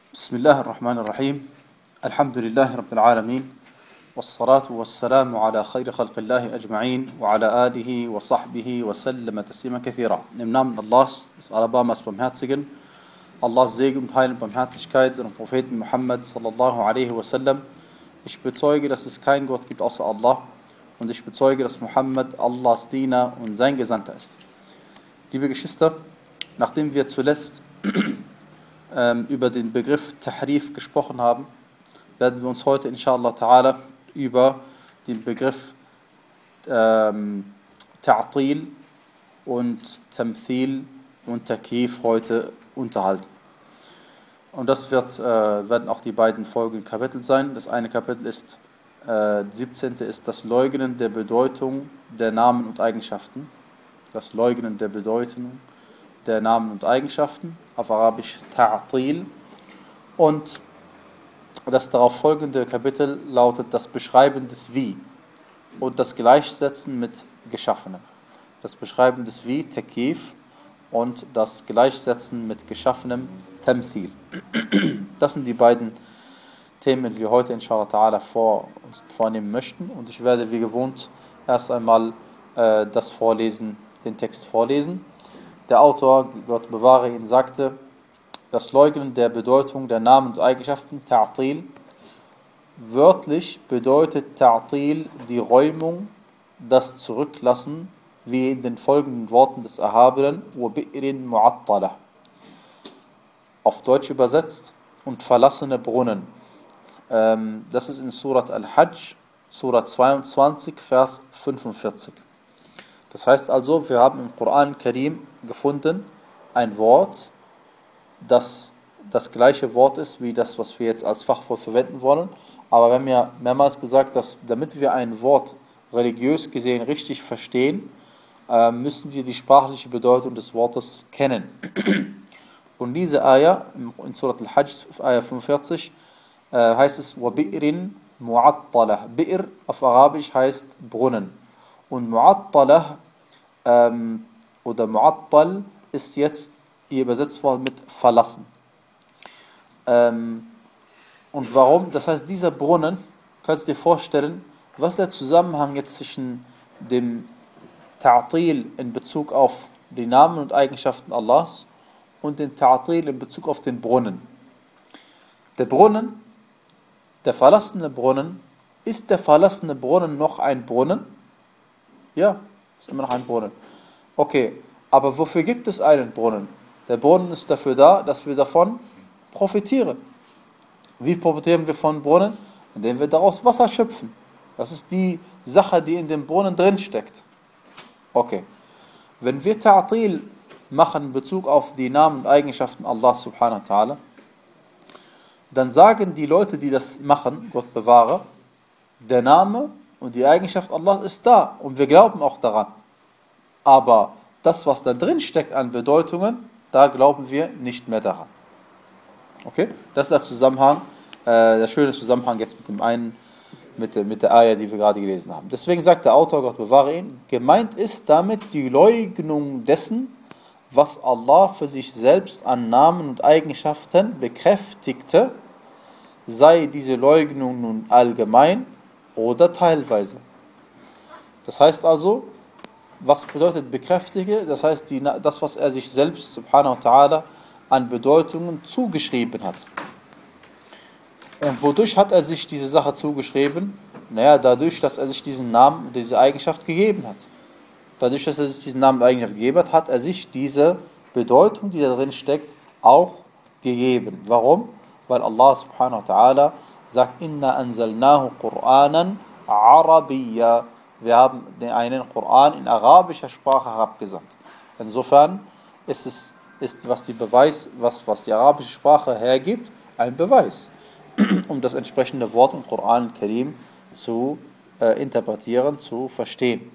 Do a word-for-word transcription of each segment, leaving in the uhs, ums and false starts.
بسم الله الرحمن الرحيم الحمد لله رب العالمين والصلاة والسلام على خير خلق الله أجمعين وعلى آله وصحبه وسلم تسليما كثيرا. Im Namen Allahs, des Alabamas Barmherzigen, Allahs Segen und Heil und Barmherzigkeit und Propheten Muhammad sallallahu alaihi wasallam. Ich bezeuge, dass es keinen Gott gibt außer Allah und ich bezeuge, dass Muhammad Allahs Diener und sein Gesandter ist. Liebe Geschwister, nachdem wir zuletzt ähm, über den Begriff Tahrif gesprochen haben, werden wir uns heute inshallah ta'ala über den Begriff ähm, Ta'til und Tamthil und Takyif heute unterhalten. Und das wird, äh, werden auch die beiden folgenden Kapitel sein. Das eine Kapitel ist, äh, siebzehnte ist das Leugnen der Bedeutung der Namen und Eigenschaften. Das Leugnen der Bedeutung der Namen und Eigenschaften, auf Arabisch Ta'til. Und das darauf folgende Kapitel lautet das Beschreiben des Wie und das Gleichsetzen mit Geschaffenem. Das Beschreiben des Wie, Takyif, und das Gleichsetzen mit Geschaffenem, Tamthil. Das sind die beiden Themen, die wir heute inshallah ta'ala vor uns vornehmen möchten. Und ich werde wie gewohnt erst einmal äh, das Vorlesen, den Text vorlesen. Der Autor, Gott bewahre ihn, sagte, das Leugnen der Bedeutung der Namen und Eigenschaften, Ta'til. Wörtlich bedeutet Ta'til die Räumung, das Zurücklassen, wie in den folgenden Worten des Erhabenen, وَبِئْرٍ مُعَطَّلَةٍ. Auf Deutsch übersetzt, und verlassene Brunnen. Ähm, das ist in Surat Al-Hajj, Surat zweiundzwanzig, Vers fünfundvierzig. Das heißt also, wir haben im Koran Karim gefunden ein Wort, das das gleiche Wort ist wie das, was wir jetzt als Fachwort verwenden wollen. Aber wir haben ja mehrmals gesagt, dass damit wir ein Wort religiös gesehen richtig verstehen, äh, müssen wir die sprachliche Bedeutung des Wortes kennen. Und diese Ayah, in Surat Al-Hajj, Ayah fünfundvierzig, äh, heißt es وَبِئْرٍ مُعَطَّلَةٍ. Bi'r auf Arabisch heißt Brunnen. Und Mu'attalah ähm, oder Mu'attal ist jetzt hier übersetzt worden mit verlassen. Ähm, und warum? Das heißt, dieser Brunnen, kannst du dir vorstellen, was ist der Zusammenhang jetzt zwischen dem Ta'til in Bezug auf die Namen und Eigenschaften Allahs und den Ta'til in Bezug auf den Brunnen? Der Brunnen, der verlassene Brunnen, ist der verlassene Brunnen noch ein Brunnen? Ja, ist immer noch ein Brunnen. Okay, aber wofür gibt es einen Brunnen? Der Brunnen ist dafür da, dass wir davon profitieren. Wie profitieren wir von Brunnen? Indem wir daraus Wasser schöpfen. Das ist die Sache, die in dem Brunnen drin steckt. Okay, wenn wir Ta'til machen in Bezug auf die Namen und Eigenschaften Allah subhanahu wa ta'ala, dann sagen die Leute, die das machen, Gott bewahre, der Name und die Eigenschaft Allah ist da und wir glauben auch daran. Aber das, was da drin steckt an Bedeutungen, da glauben wir nicht mehr daran. Okay? Das ist der Zusammenhang, äh, der schöne Zusammenhang jetzt mit dem einen, mit der, mit der Ayah, die wir gerade gelesen haben. Deswegen sagt der Autor, Gott bewahre ihn, gemeint ist damit die Leugnung dessen, was Allah für sich selbst an Namen und Eigenschaften bekräftigte, sei diese Leugnung nun allgemein oder teilweise. Das heißt also, was bedeutet bekräftige? Das heißt, die, das, was er sich selbst, subhanahu wa ta'ala, an Bedeutungen zugeschrieben hat. Und wodurch hat er sich diese Sache zugeschrieben? Naja, dadurch, dass er sich diesen Namen, diese Eigenschaft gegeben hat. Dadurch, dass er sich diesen Namen und Eigenschaft gegeben hat, hat er sich diese Bedeutung, die da drin steckt, auch gegeben. Warum? Weil Allah subhanahu wa ta'ala sagt, Inna anzalnahu Qur'anan Arabiyya. Wir haben einen Koran in arabischer Sprache herabgesandt. Insofern ist es, ist, was die Beweis, was, was die arabische Sprache hergibt, ein Beweis, um das entsprechende Wort im Koran Karim zu äh, interpretieren, zu verstehen.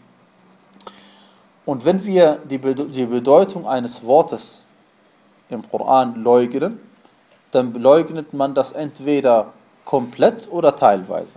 Und wenn wir die, die Bedeutung eines Wortes im Koran leugnen, dann leugnet man das entweder komplett oder teilweise.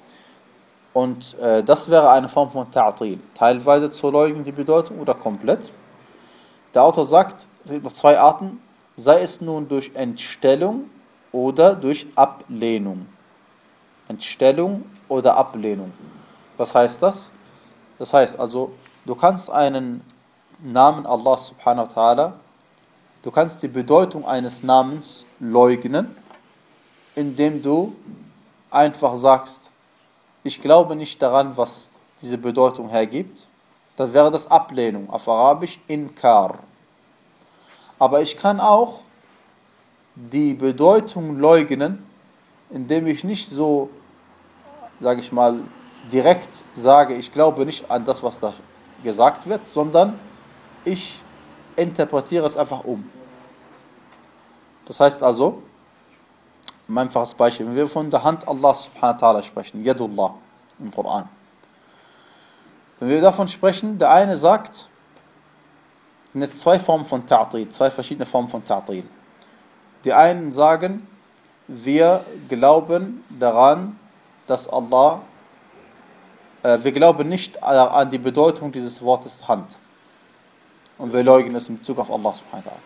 Und äh, das wäre eine Form von Ta'til. Teilweise zu leugnen die Bedeutung oder komplett. Der Autor sagt, es gibt noch zwei Arten, sei es nun durch Entstellung oder durch Ablehnung. Entstellung oder Ablehnung. Was heißt das? Das heißt also, du kannst einen Namen Allah subhanahu wa ta'ala, du kannst die Bedeutung eines Namens leugnen, indem du einfach sagst, ich glaube nicht daran, was diese Bedeutung hergibt, dann wäre das Ablehnung, auf Arabisch Inkar. Aber ich kann auch die Bedeutung leugnen, indem ich nicht so, sage ich mal, direkt sage, ich glaube nicht an das, was da gesagt wird, sondern ich interpretiere es einfach um. Das heißt also, ein einfaches Beispiel, wenn wir von der Hand Allah subhanahu wa ta'ala sprechen, Yadullah im Koran. Wenn wir davon sprechen, der eine sagt, sind jetzt zwei Formen von Ta'til, zwei verschiedene Formen von Ta'til. Die einen sagen, wir glauben daran, dass Allah, äh, wir glauben nicht an die Bedeutung dieses Wortes Hand. Und wir leugnen es in Bezug auf Allah subhanahu wa ta'ala.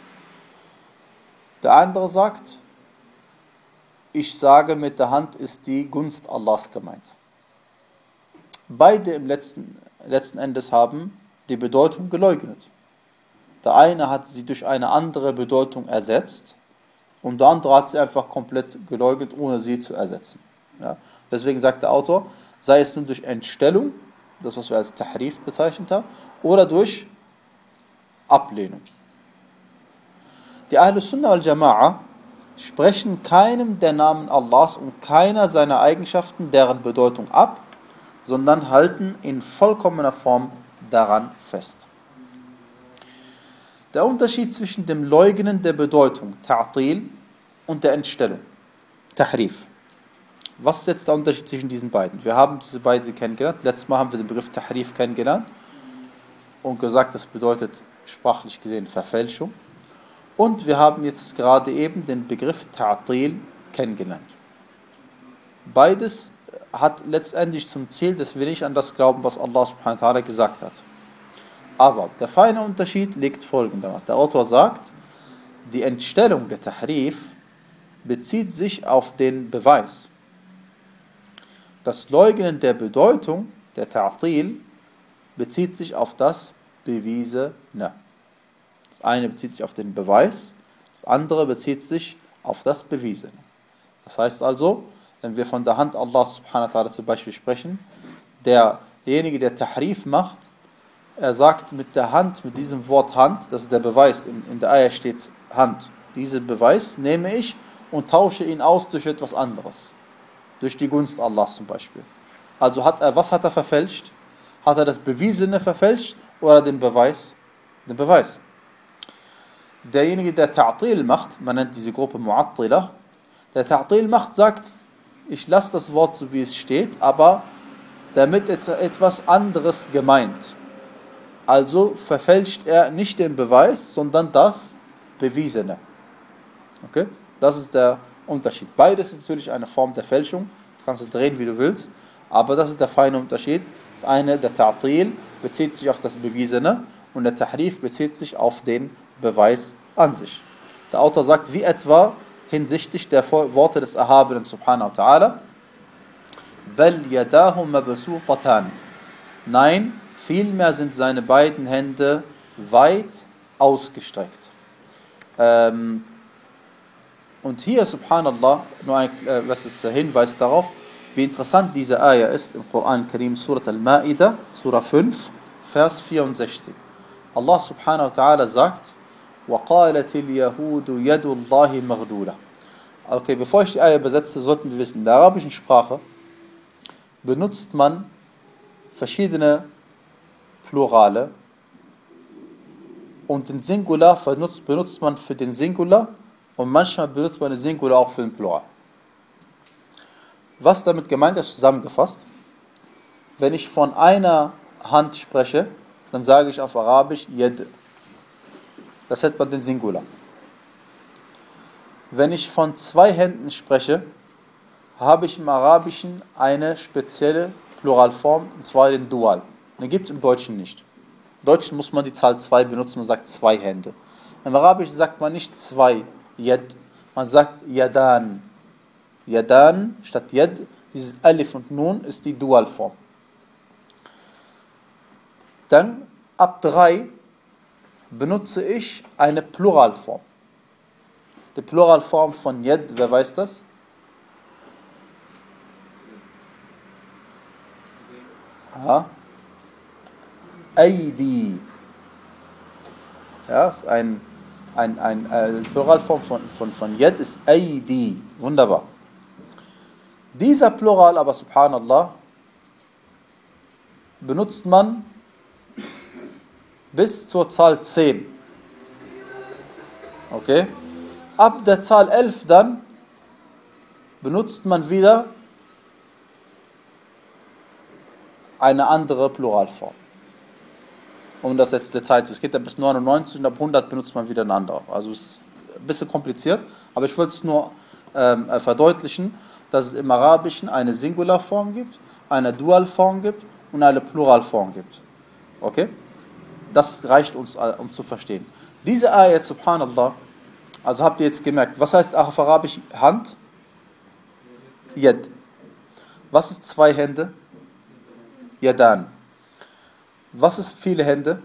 Der andere sagt, ich sage, mit der Hand ist die Gunst Allahs gemeint. Beide im letzten, letzten Endes haben die Bedeutung geleugnet. Der eine hat sie durch eine andere Bedeutung ersetzt und der andere hat sie einfach komplett geleugnet, ohne sie zu ersetzen. Ja? Deswegen sagt der Autor, sei es nun durch Entstellung, das was wir als Tahrif bezeichnet haben, oder durch Ablehnung. Die Ahlus Sunnah wal Jama'a sprechen keinem der Namen Allahs und keiner seiner Eigenschaften deren Bedeutung ab, sondern halten in vollkommener Form daran fest. Der Unterschied zwischen dem Leugnen der Bedeutung, Ta'til, und der Entstellung, Tahrif. Was ist jetzt der Unterschied zwischen diesen beiden? Wir haben diese beiden kennengelernt. Letztes Mal haben wir den Begriff Tahrif kennengelernt und gesagt, das bedeutet sprachlich gesehen Verfälschung. Und wir haben jetzt gerade eben den Begriff Ta'til kennengelernt. Beides hat letztendlich zum Ziel, dass wir nicht an das glauben, was Allah subhanahu wa ta'ala gesagt hat. Aber der feine Unterschied liegt folgendermaßen. Der Autor sagt, die Entstellung der Tahrif bezieht sich auf den Beweis. Das Leugnen der Bedeutung, der Ta'til, bezieht sich auf das Bewiesene. Das eine bezieht sich auf den Beweis, das andere bezieht sich auf das Bewiesene. Das heißt also, wenn wir von der Hand Allah subhanahu wa ta'ala zum Beispiel sprechen, derjenige, der Tahrif macht, er sagt mit der Hand, mit diesem Wort Hand, das ist der Beweis, in, in der Ayah steht Hand. Diesen Beweis nehme ich und tausche ihn aus durch etwas anderes. Durch die Gunst Allahs zum Beispiel. Also hat er, was hat er verfälscht? Hat er das Bewiesene verfälscht oder den Beweis? Den Beweis. Derjenige, der Ta'til macht, man nennt diese Gruppe Mu'attila, der Ta'til macht, sagt, ich lasse das Wort so wie es steht, aber damit ist etwas anderes gemeint. Also verfälscht er nicht den Beweis, sondern das Bewiesene. Okay? Das ist der Unterschied. Beides ist natürlich eine Form der Fälschung. Du kannst es drehen, wie du willst. Aber das ist der feine Unterschied. Das eine, der Ta'til, bezieht sich auf das Bewiesene und der Tahrif bezieht sich auf den Beweis an sich. Der Autor sagt, wie etwa hinsichtlich der Worte des Erhabenen subhanahu wa ta'ala, bal yadahu mabsuṭatan. Nein, vielmehr sind seine beiden Hände weit ausgestreckt. Ähm, und hier, subhanallah, nur ein äh, was ist, Hinweis darauf, wie interessant diese Ayah ist im Koran Karim, Surat Al-Ma'idah, Surah fünf, Vers vierundsechzig. Allah subhanahu wa ta'ala sagt, وَقَالَتِ الْيَهُودُ يَدُ اللَّهِ مَغْلُولَةً. Okay, bevor ich die Ayah übersetze, sollten wir wissen, in der arabischen Sprache benutzt man verschiedene Plurale und den Singular benutzt, benutzt man für den Singular und manchmal benutzt man den Singular auch für den Plural. Was damit gemeint ist, zusammengefasst, wenn ich von einer Hand spreche, dann sage ich auf Arabisch Yad. Das nennt man den Singular. Wenn ich von zwei Händen spreche, habe ich im Arabischen eine spezielle Pluralform, und zwar den Dual. Den gibt es im Deutschen nicht. Im Deutschen muss man die Zahl zwei benutzen und sagt zwei Hände. Im Arabischen sagt man nicht zwei Yad, Man sagt Yadan. Yadan statt Yad. Dieses Alif und Nun ist die Dualform. Dann ab drei benutze ich eine Pluralform. Die Pluralform von Yad, wer weiß das? Ja. Aidi. Ja, ist ein, ein, ein, eine Pluralform von, von, von Yad ist Aidi. Wunderbar. Dieser Plural aber, subhanallah, benutzt man bis zur Zahl zehn. Okay? Ab der Zahl elf dann benutzt man wieder eine andere Pluralform. Um das jetzt Detail zu. Es geht ja bis neunundneunzig und ab hundert benutzt man wieder eine andere. Also es ist ein bisschen kompliziert, aber ich wollte es nur ähm, verdeutlichen, dass es im Arabischen eine Singularform gibt, eine Dualform gibt und eine Pluralform gibt. Okay? Das reicht uns, um zu verstehen. Diese Ayat, subhanallah, also habt ihr jetzt gemerkt, was heißt auf Arabisch Hand? Yad. Was ist zwei Hände? Yadan. Was ist viele Hände?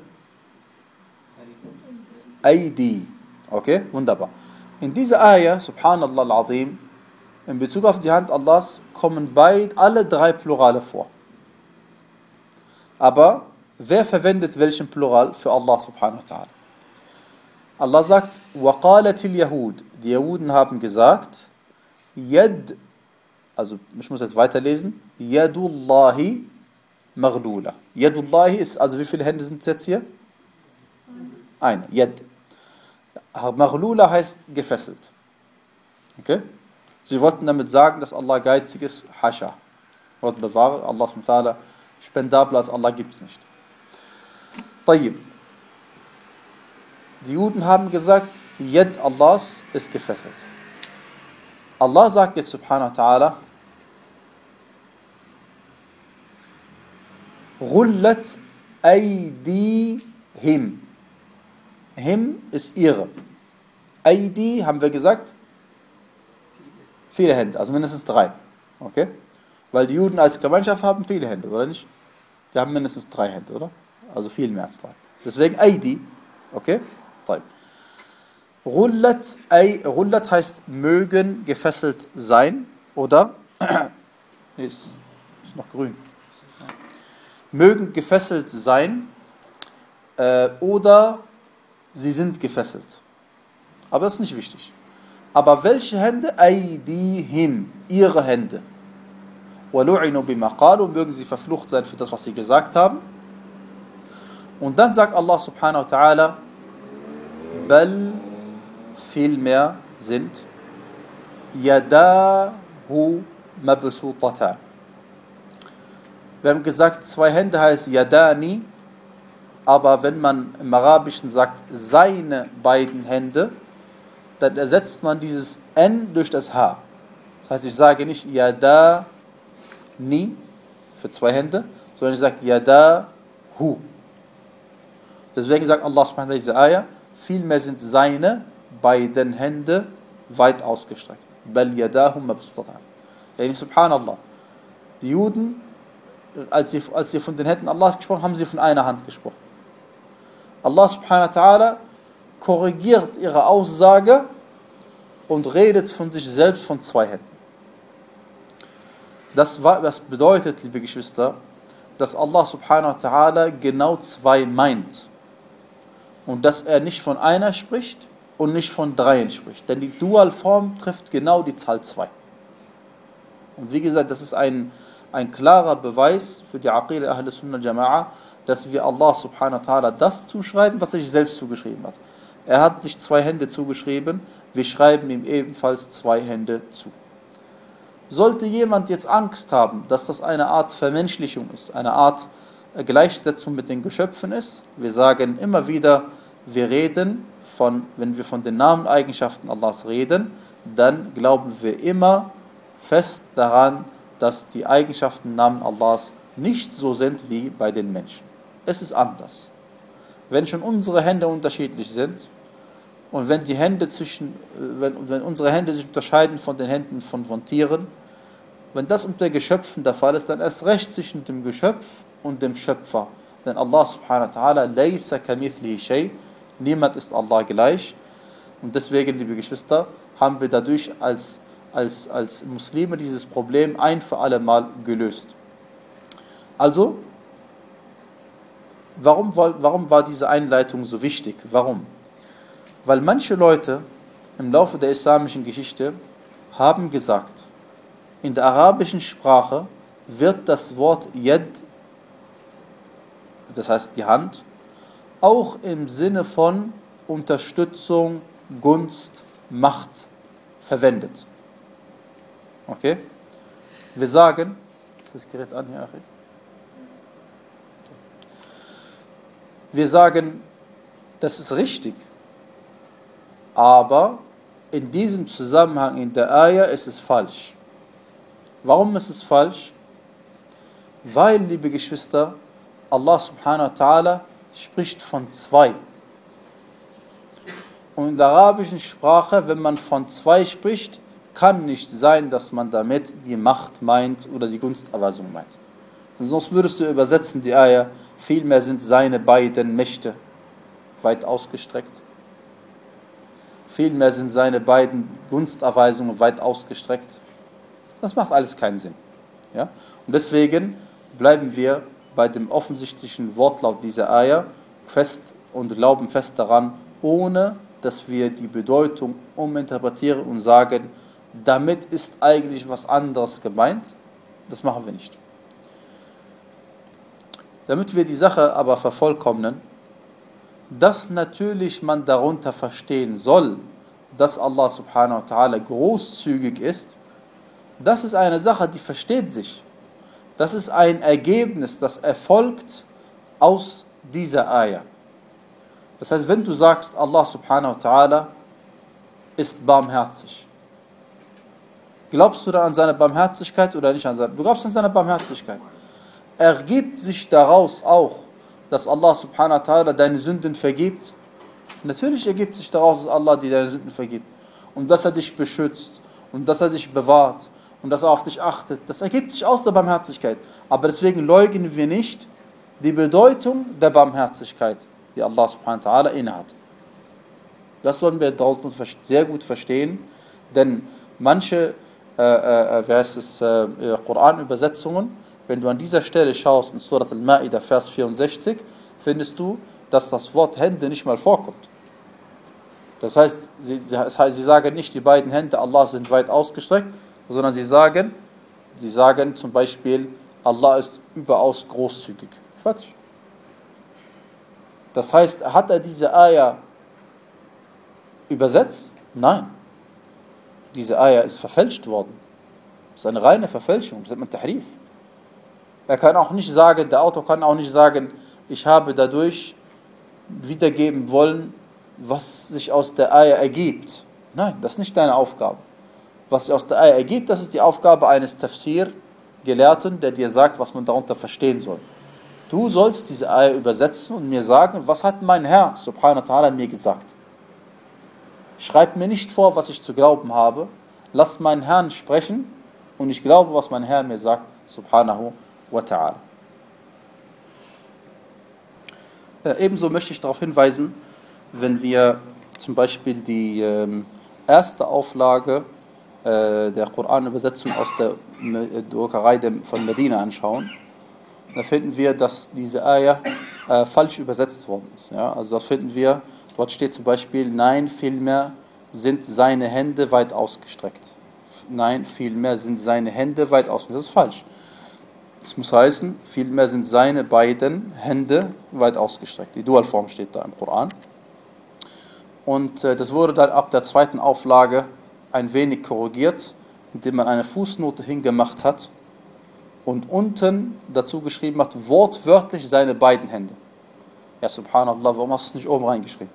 Aidi. Okay, wunderbar. In dieser Ayah, subhanallah al-azim, in Bezug auf die Hand Allahs kommen beid, alle drei Plurale vor. Aber wer verwendet welchen Plural für Allah subhanahu wa ta'ala? Allah sagt, وَقَالَتِ الْيَهُودِ Die Juden haben gesagt, Yad, also ich muss jetzt weiterlesen, Yadullahi Maghlula. Yadullahi ist, also wie viele Hände sind es jetzt hier? Eine, Yad. Maghlula heißt gefesselt. Okay? Sie wollten damit sagen, dass Allah geizig ist, Hasha. Gott bewahre, Allah subhanahu wa ta'ala, spendabler als Allah gibt es nicht. Tayyib. Die Juden haben gesagt, die Yad Allahs ist gefesselt. Allah sagt jetzt subhanahu wa ta'ala, Rullat Aydihim. Him ist ihre. Aidi, haben wir gesagt, viele Hände, also mindestens drei. Okay? Weil die Juden als Gemeinschaft haben viele Hände, oder nicht? Die haben mindestens drei Hände, oder? Also viel mehr als drei. Deswegen Aidi. Okay? Rullat, ay, Rullat heißt mögen gefesselt sein, oder? Nee, ist, ist noch grün. Mögen gefesselt sein, äh, oder sie sind gefesselt. Aber das ist nicht wichtig. Aber welche Hände? Aydihim, ihre Hände. وَلُعِنُوا بِمَا قَالُوا, mögen sie verflucht sein für das, was sie gesagt haben. Und dann sagt Allah subhanahu wa ta'ala, bal, vielmehr sind, yadahu mabsutatan. Wir haben gesagt, zwei Hände heißt yadani, aber wenn man im Arabischen sagt, seine beiden Hände, dann ersetzt man dieses N durch das H. Das heißt, ich sage nicht yadani für zwei Hände, sondern ich sage yadahu. Deswegen sagt Allah subhanahu wa ta'ala diese Ayah, vielmehr sind seine beiden Hände weit ausgestreckt. Bal yadahu mabsutatan. Yani subhanallah. Die Juden, als sie, als sie von den Händen Allahs gesprochen haben, haben sie von einer Hand gesprochen. Allah subhanahu wa ta'ala korrigiert ihre Aussage und redet von sich selbst von zwei Händen. Das, war, das bedeutet, liebe Geschwister, dass Allah subhanahu wa ta'ala genau zwei meint. Und dass er nicht von einer spricht und nicht von dreien spricht. Denn die Dualform trifft genau die Zahl zwei. Und wie gesagt, das ist ein, ein klarer Beweis für die Aqida Ahl Sunnah Jama'a, dass wir Allah subhanahu wa ta'ala das zuschreiben, was er sich selbst zugeschrieben hat. Er hat sich zwei Hände zugeschrieben, wir schreiben ihm ebenfalls zwei Hände zu. Sollte jemand jetzt Angst haben, dass das eine Art Vermenschlichung ist, eine Art Gleichsetzung mit den Geschöpfen ist, wir sagen immer wieder, wir reden von, wenn wir von den Namen und Eigenschaften Allahs reden, dann glauben wir immer fest daran, dass die Eigenschaften und Namen Allahs nicht so sind wie bei den Menschen. Es ist anders. Wenn schon unsere Hände unterschiedlich sind Und wenn die Hände zwischen, wenn, wenn unsere Hände sich unterscheiden von den Händen von, von Tieren, wenn das unter Geschöpfen der Fall ist, dann erst recht zwischen dem Geschöpf und dem Schöpfer. Denn Allah subhanahu wa ta'ala, laysa kamithlihi shay, niemand ist Allah gleich. Und deswegen, liebe Geschwister, haben wir dadurch als, als, als Muslime dieses Problem ein für alle Mal gelöst. Also, warum, warum war diese Einleitung so wichtig? Warum? Weil manche Leute im Laufe der islamischen Geschichte haben gesagt, in der arabischen Sprache wird das Wort Yad, das heißt die Hand, auch im Sinne von Unterstützung, Gunst, Macht verwendet. Okay? Wir sagen, ist das Gerät an hier, Achim? Wir sagen, das ist richtig, aber in diesem Zusammenhang in der Ayah ist es falsch. Warum ist es falsch? Weil, liebe Geschwister, Allah subhanahu wa ta'ala spricht von zwei. Und in der arabischen Sprache, wenn man von zwei spricht, kann nicht sein, dass man damit die Macht meint oder die Gunsterweisung meint. Sonst würdest du übersetzen die Ayah, vielmehr sind seine beiden Mächte weit ausgestreckt. Vielmehr sind seine beiden Gunsterweisungen weit ausgestreckt. Das macht alles keinen Sinn. Ja? Und deswegen bleiben wir bei dem offensichtlichen Wortlaut dieser Ayah fest und glauben fest daran, ohne dass wir die Bedeutung uminterpretieren und sagen, damit ist eigentlich was anderes gemeint. Das machen wir nicht. Damit wir die Sache aber vervollkommnen, dass natürlich man darunter verstehen soll, dass Allah subhanahu wa ta'ala großzügig ist, das ist eine Sache, die versteht sich. Das ist ein Ergebnis, das erfolgt aus dieser Ayah. Das heißt, wenn du sagst, Allah subhanahu wa ta'ala ist barmherzig, glaubst du dann an seine Barmherzigkeit oder nicht an seine? Du glaubst an seine Barmherzigkeit. Ergibt sich daraus auch, dass Allah subhanahu wa ta'ala deine Sünden vergibt? Natürlich ergibt sich daraus, dass Allah dir deine Sünden vergibt. Und dass er dich beschützt und dass er dich bewahrt und dass er auf dich achtet. Das ergibt sich aus der Barmherzigkeit. Aber deswegen leugnen wir nicht die Bedeutung der Barmherzigkeit, die Allah subhanahu wa ta'ala innehat. Das sollen wir draußen sehr gut verstehen, denn manche äh, äh, wie heißt es, äh, Koran-Übersetzungen, wenn du an dieser Stelle schaust, in Surat al-Ma'idah, Vers vierundsechzig, findest du, dass das Wort Hände nicht mal vorkommt. Das heißt, sie, das heißt, sie sagen nicht, die beiden Hände Allah sind weit ausgestreckt, sondern sie sagen, sie sagen zum Beispiel, Allah ist überaus großzügig. Fertig. Das heißt, hat er diese Ayah übersetzt? Nein. Diese Ayah ist verfälscht worden. Das ist eine reine Verfälschung, das nennt man Tahrif. Er kann auch nicht sagen, der Autor kann auch nicht sagen, ich habe dadurch wiedergeben wollen, was sich aus der Ayah ergibt. Nein, das ist nicht deine Aufgabe. Was sich aus der Ayah ergibt, das ist die Aufgabe eines Tafsir-Gelehrten, der dir sagt, was man darunter verstehen soll. Du sollst diese Ayah übersetzen und mir sagen, was hat mein Herr, subhanahu wa ta'ala, mir gesagt. Schreib mir nicht vor, was ich zu glauben habe. Lass meinen Herrn sprechen und ich glaube, was mein Herr mir sagt, subhanahu wa ta'ala. Äh, ebenso möchte ich darauf hinweisen, wenn wir zum Beispiel die äh, erste Auflage äh, der Koran-Übersetzung aus der Druckerei von Medina anschauen, da finden wir, dass diese Ayah äh, falsch übersetzt worden ist. Ja? Also das finden wir, dort steht zum Beispiel, nein, vielmehr sind seine Hände weit ausgestreckt. Nein, vielmehr sind seine Hände weit ausgestreckt. Das ist falsch. Das muss heißen, vielmehr sind seine beiden Hände weit ausgestreckt. Die Dualform steht da im Koran. Und äh, das wurde dann ab der zweiten Auflage ein wenig korrigiert, indem man eine Fußnote hingemacht hat und unten dazu geschrieben hat, wortwörtlich seine beiden Hände. Ja, subhanallah, warum hast du es nicht oben reingeschrieben?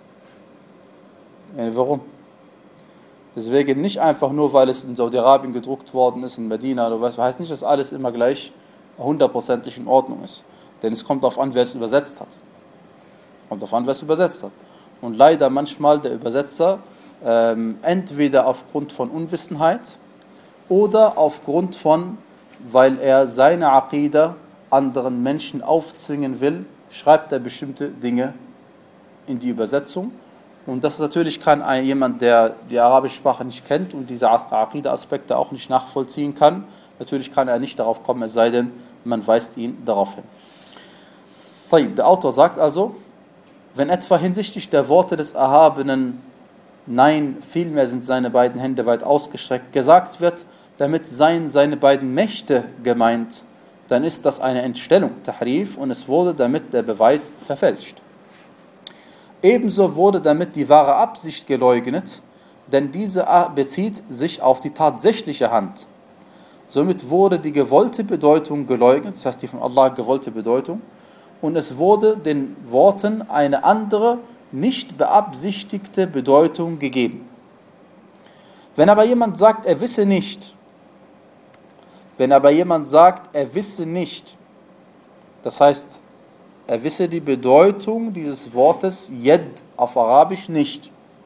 Ja, warum? Deswegen nicht einfach nur, weil es in Saudi-Arabien gedruckt worden ist, in Medina oder was, heißt nicht, dass alles immer gleich hundertprozentig in Ordnung ist. Denn es kommt darauf an, wer es übersetzt hat. Kommt darauf an, wer es übersetzt hat. und leider manchmal der Übersetzer ähm, entweder aufgrund von Unwissenheit oder aufgrund von, weil er seine Aqida anderen Menschen aufzwingen will, schreibt er bestimmte Dinge in die Übersetzung. Und das natürlich kann ein, jemand, der die arabische Sprache nicht kennt und diese Aqida-Aspekte auch nicht nachvollziehen kann, natürlich kann er nicht darauf kommen, es sei denn, man weist ihn darauf hin. Der Autor sagt also, wenn etwa hinsichtlich der Worte des Erhabenen, nein, vielmehr sind seine beiden Hände weit ausgestreckt, gesagt wird, damit seien seine beiden Mächte gemeint, dann ist das eine Entstellung, Tahrif, und es wurde damit der Beweis verfälscht. Ebenso wurde damit die wahre Absicht geleugnet, denn diese bezieht sich auf die tatsächliche Hand. Somit wurde die gewollte Bedeutung geleugnet, das heißt die von Allah gewollte Bedeutung, und es wurde den Worten eine andere, nicht beabsichtigte Bedeutung gegeben. Wenn aber jemand sagt, er wisse nicht, wenn aber jemand sagt, er wisse nicht, das heißt, er wisse die Bedeutung dieses Wortes Yad auf Arabisch nicht.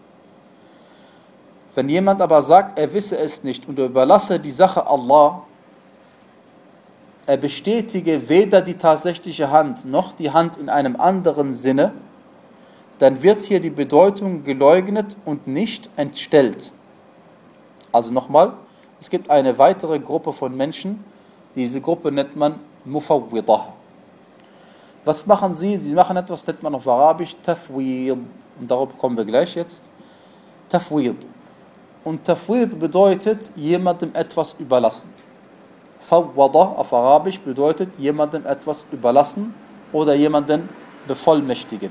Wenn jemand aber sagt, er wisse es nicht und er überlasse die Sache Allah, er bestätige weder die tatsächliche Hand noch die Hand in einem anderen Sinne, dann wird hier die Bedeutung geleugnet und nicht entstellt. Also nochmal, es gibt eine weitere Gruppe von Menschen, diese Gruppe nennt man Mufawwidah. Was machen sie? Sie machen etwas, nennt man auf Arabisch Tafwid. Und darauf kommen wir gleich jetzt. Tafwid. Und Tafwid bedeutet, jemandem etwas überlassen. Fawwada auf Arabisch bedeutet, jemandem etwas überlassen oder jemanden bevollmächtigen.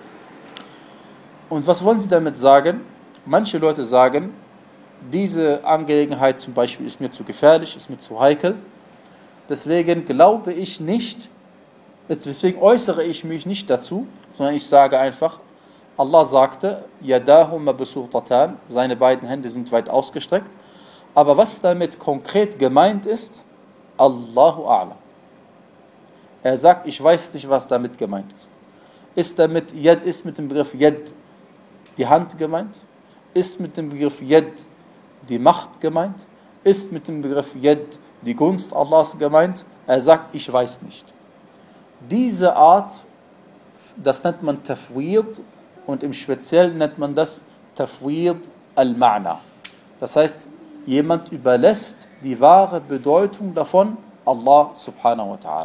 Und was wollen sie damit sagen? Manche Leute sagen, diese Angelegenheit zum Beispiel ist mir zu gefährlich, ist mir zu heikel. Deswegen glaube ich nicht, deswegen äußere ich mich nicht dazu, sondern ich sage einfach, Allah sagte, Yadahu mabsutatan, seine beiden Hände sind weit ausgestreckt. Aber was damit konkret gemeint ist, Allahu a'lam. Er sagt, ich weiß nicht, was damit gemeint ist. Ist damit Yad, ist mit dem Begriff Yad die Hand gemeint? Ist mit dem Begriff Yad die Macht gemeint? Ist mit dem Begriff Yad die Gunst Allahs gemeint? Er sagt, ich weiß nicht. Diese Art, das nennt man Tafwid und im Speziellen nennt man das Tafwid al-Ma'na. Das heißt, jemand überlässt die wahre Bedeutung davon Allah subhanahu wa ta'ala.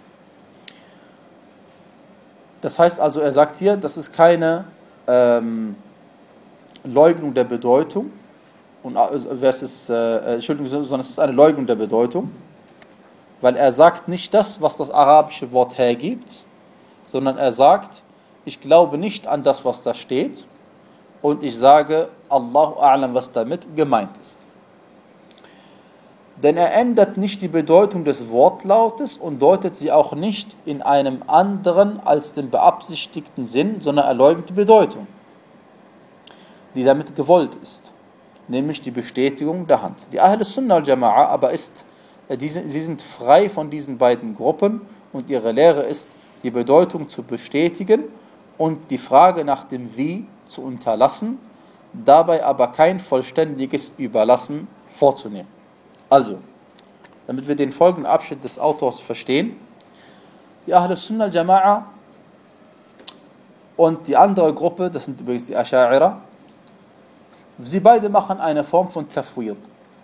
Das heißt also, er sagt hier, das ist keine ähm, Leugnung der Bedeutung, und, es ist, äh, Entschuldigung, sondern es ist eine Leugnung der Bedeutung, weil er sagt nicht das, was das arabische Wort hergibt, sondern er sagt, ich glaube nicht an das, was da steht, und ich sage, Allahu a'lam, was damit gemeint ist. Denn er ändert nicht die Bedeutung des Wortlautes und deutet sie auch nicht in einem anderen als dem beabsichtigten Sinn, sondern er leugnet die Bedeutung, die damit gewollt ist, nämlich die Bestätigung der Hand. Die Ahl Sunnah al-Jama'a aber ist, die, sie sind frei von diesen beiden Gruppen und ihre Lehre ist, die Bedeutung zu bestätigen und die Frage nach dem Wie zu unterlassen, dabei aber kein vollständiges Überlassen vorzunehmen. Also, damit wir den folgenden Abschnitt des Autors verstehen, die Ahl Sunnah al-Jama'a und die andere Gruppe, das sind übrigens die Asha'ira, sie beide machen eine Form von Tafwid.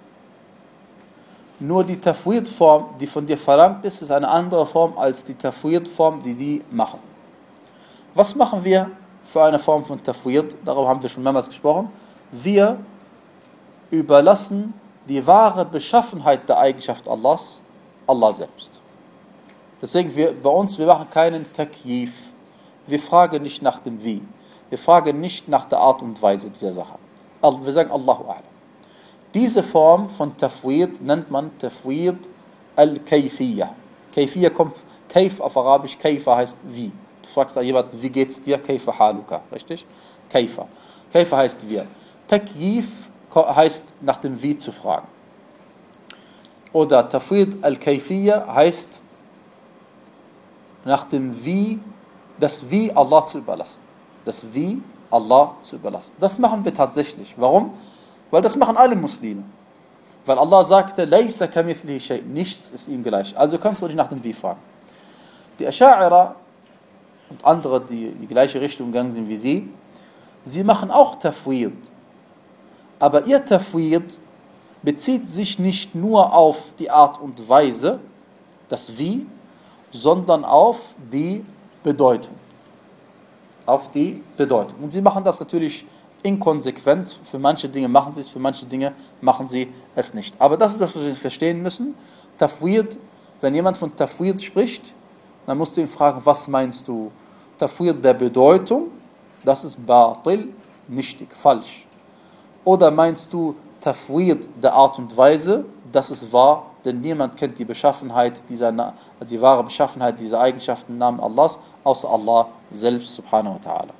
Nur die Tafwid-Form, die von dir verlangt ist, ist eine andere Form als die Tafwid-Form, die sie machen. Was machen wir für eine Form von Tafwid? Darüber haben wir schon mehrmals gesprochen. Wir überlassen die wahre Beschaffenheit der Eigenschaft Allahs, Allah selbst. Deswegen, wir, bei uns, wir machen keinen Takyif. Wir fragen nicht nach dem Wie. Wir fragen nicht nach der Art und Weise dieser Sache. Wir sagen Allahu a'lam. Diese Form von Tafwid nennt man Tafwid al-Kayfiyya. Kayfiyya kommt, Kayf auf Arabisch, Kayfa heißt wie. Du fragst da jemanden, wie geht's dir? Kayfa haluka, richtig? Kayfa. Kayfa heißt wir. Takyif heißt nach dem Wie zu fragen. Oder Tafwid al-Kayfiyya heißt nach dem Wie, das Wie Allah zu überlassen. Das Wie Allah zu überlassen. Das machen wir tatsächlich. Warum? Weil das machen alle Muslime. Weil Allah sagte, Laysa kamithlihi shay, nichts ist ihm gleich. Also kannst du dich nach dem Wie fragen. Die Asha'ira und andere, die in die gleiche Richtung gegangen sind wie sie, sie machen auch Tafwid. Aber ihr Tafwid bezieht sich nicht nur auf die Art und Weise, das Wie, sondern auf die Bedeutung. Auf die Bedeutung. Und sie machen das natürlich inkonsequent. Für manche Dinge machen sie es, für manche Dinge machen sie es nicht. Aber das ist das, was wir verstehen müssen. Tafwid, wenn jemand von Tafwid spricht, dann musst du ihn fragen, was meinst du? Tafwid der Bedeutung, das ist Batil, nichtig, falsch. Oder meinst du Tafwid der Art und Weise, das ist wahr, denn niemand kennt die Beschaffenheit dieser, die wahre Beschaffenheit dieser Eigenschaften im Namen Allahs, außer Allah selbst, subhanahu wa ta'ala.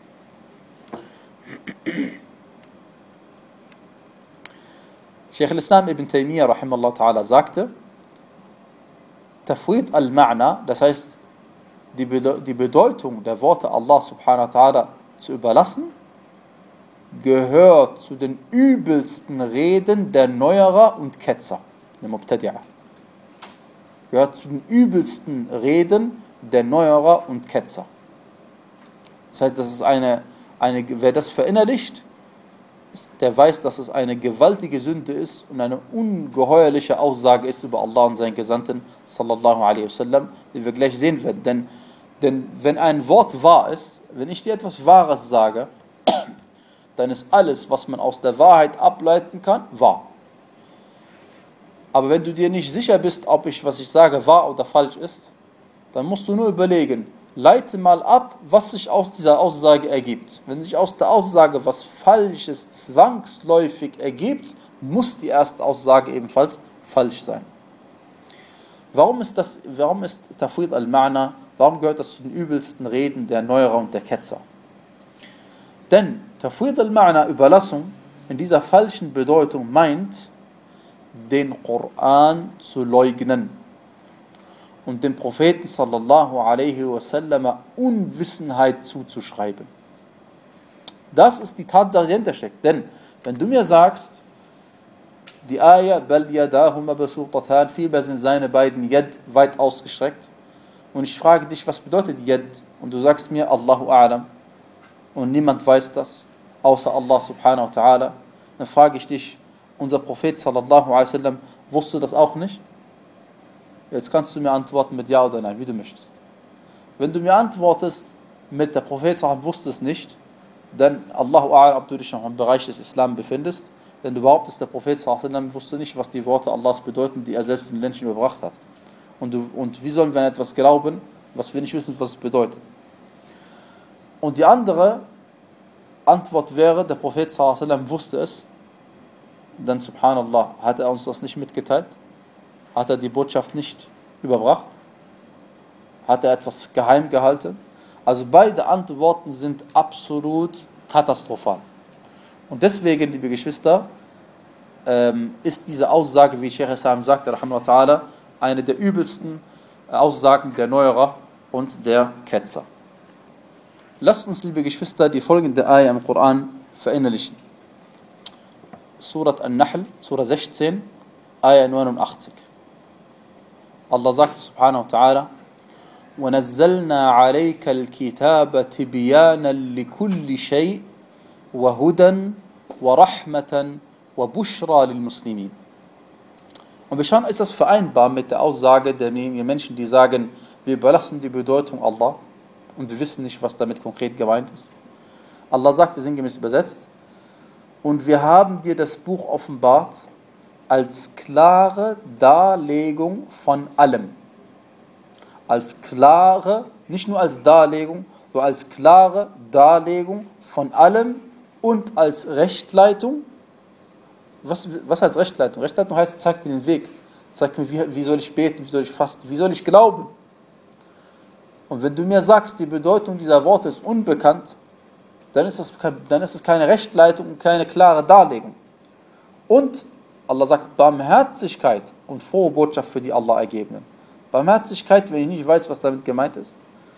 Shaykh al-Islam ibn Taymiyyah rahimahullah ta'ala sagte, Tafwid al-Ma'na, das heißt, die, Bede- die Bedeutung der Worte Allah subhanahu wa ta'ala zu überlassen, gehört zu den übelsten Reden der Neuerer und Ketzer, der Mubtadi'a. Gehört zu den übelsten Reden der Neuerer und Ketzer. Das heißt, das ist eine, eine, wer das verinnerlicht, der weiß, dass es eine gewaltige Sünde ist und eine ungeheuerliche Aussage ist über Allah und seinen Gesandten, sallallahu alaihi wasallam, die wir gleich sehen werden. Denn, denn wenn ein Wort wahr ist, wenn ich dir etwas Wahres sage, dann ist alles, was man aus der Wahrheit ableiten kann, wahr. Aber wenn du dir nicht sicher bist, ob ich, was ich sage, wahr oder falsch ist, dann musst du nur überlegen, leite mal ab, was sich aus dieser Aussage ergibt. Wenn sich aus der Aussage was Falsches zwangsläufig ergibt, muss die erste Aussage ebenfalls falsch sein. Warum ist das, warum ist Tafwid al-Ma'na, warum gehört das zu den übelsten Reden der Neuerer und der Ketzer? Denn Tafwid al-Ma'na, Überlassung, in dieser falschen Bedeutung meint, den Koran zu leugnen und dem Propheten sallallahu alaihi wasallam Unwissenheit zuzuschreiben. Das ist die Tatsache, die dahinter steckt. Denn wenn du mir sagst, die Ayah, bal yadahu mabsutatan, vielmehr sind seine beiden Yad weit ausgestreckt, und ich frage dich, was bedeutet Yad? Und du sagst mir, Allahu a'lam, und niemand weiß das, außer Allah subhanahu wa ta'ala, dann frage ich dich, unser Prophet sallallahu alaihi wasallam wusste das auch nicht? Jetzt kannst du mir antworten mit Ja oder Nein, wie du möchtest. Wenn du mir antwortest mit der Prophet sallallahu wusste es nicht, dann Allahu a'lam, ob du dich noch im Bereich des Islam befindest, denn du behauptest, der Prophet sallallahu wusste nicht, was die Worte Allahs bedeuten, die er selbst den Menschen überbracht hat. Und, du, und wie sollen wir an etwas glauben, was wir nicht wissen, was es bedeutet? Und die andere Antwort wäre, der Prophet sallallahu wusste es, dann subhanallah, hat er uns das nicht mitgeteilt? Hat er die Botschaft nicht überbracht? Hat er etwas geheim gehalten? Also beide Antworten sind absolut katastrophal. Und deswegen, liebe Geschwister, ähm, ist diese Aussage, wie Shaykh al-Islam sagte, rahimahullah ta'ala, eine der übelsten Aussagen der Neuerer und der Ketzer. Lasst uns, liebe Geschwister, die folgende Ayah im Koran verinnerlichen. Surat An-Nahl, Surah sechzehn, Ayah neunundachtzig. Allah sagt subhanahu wa ta'ala, وَنَزَّلْنَا عَلَيْكَ الْكِتَابَ تِبْيَانًا لِكُلِّ شَيْءٍ وَهُدًى وَرَحْمَةً وَبُشْرَى لِلْمُسْلِمِينَ. Und wir schauen, ist das vereinbar mit der Aussage der Menschen, die sagen, wir überlassen die Bedeutung Allah und wir wissen nicht, was damit konkret gemeint ist. Allah sagt, sinngemäß übersetzt, und wir haben dir das Buch offenbart als klare Darlegung von allem. Als klare, nicht nur als Darlegung, sondern als klare Darlegung von allem und als Rechtleitung. Was, was heißt Rechtleitung? Rechtleitung heißt, zeigt mir den Weg. Zeigt mir, wie, wie soll ich beten, wie soll ich fasten, wie soll ich glauben. Und wenn du mir sagst, die Bedeutung dieser Worte ist unbekannt, dann ist es, dann ist es keine Rechtleitung und keine klare Darlegung. Und Allah sagt Barmherzigkeit und frohe Botschaft für die Allah ergebenen. Barmherzigkeit, wenn ich nicht weiß, was damit gemeint ist.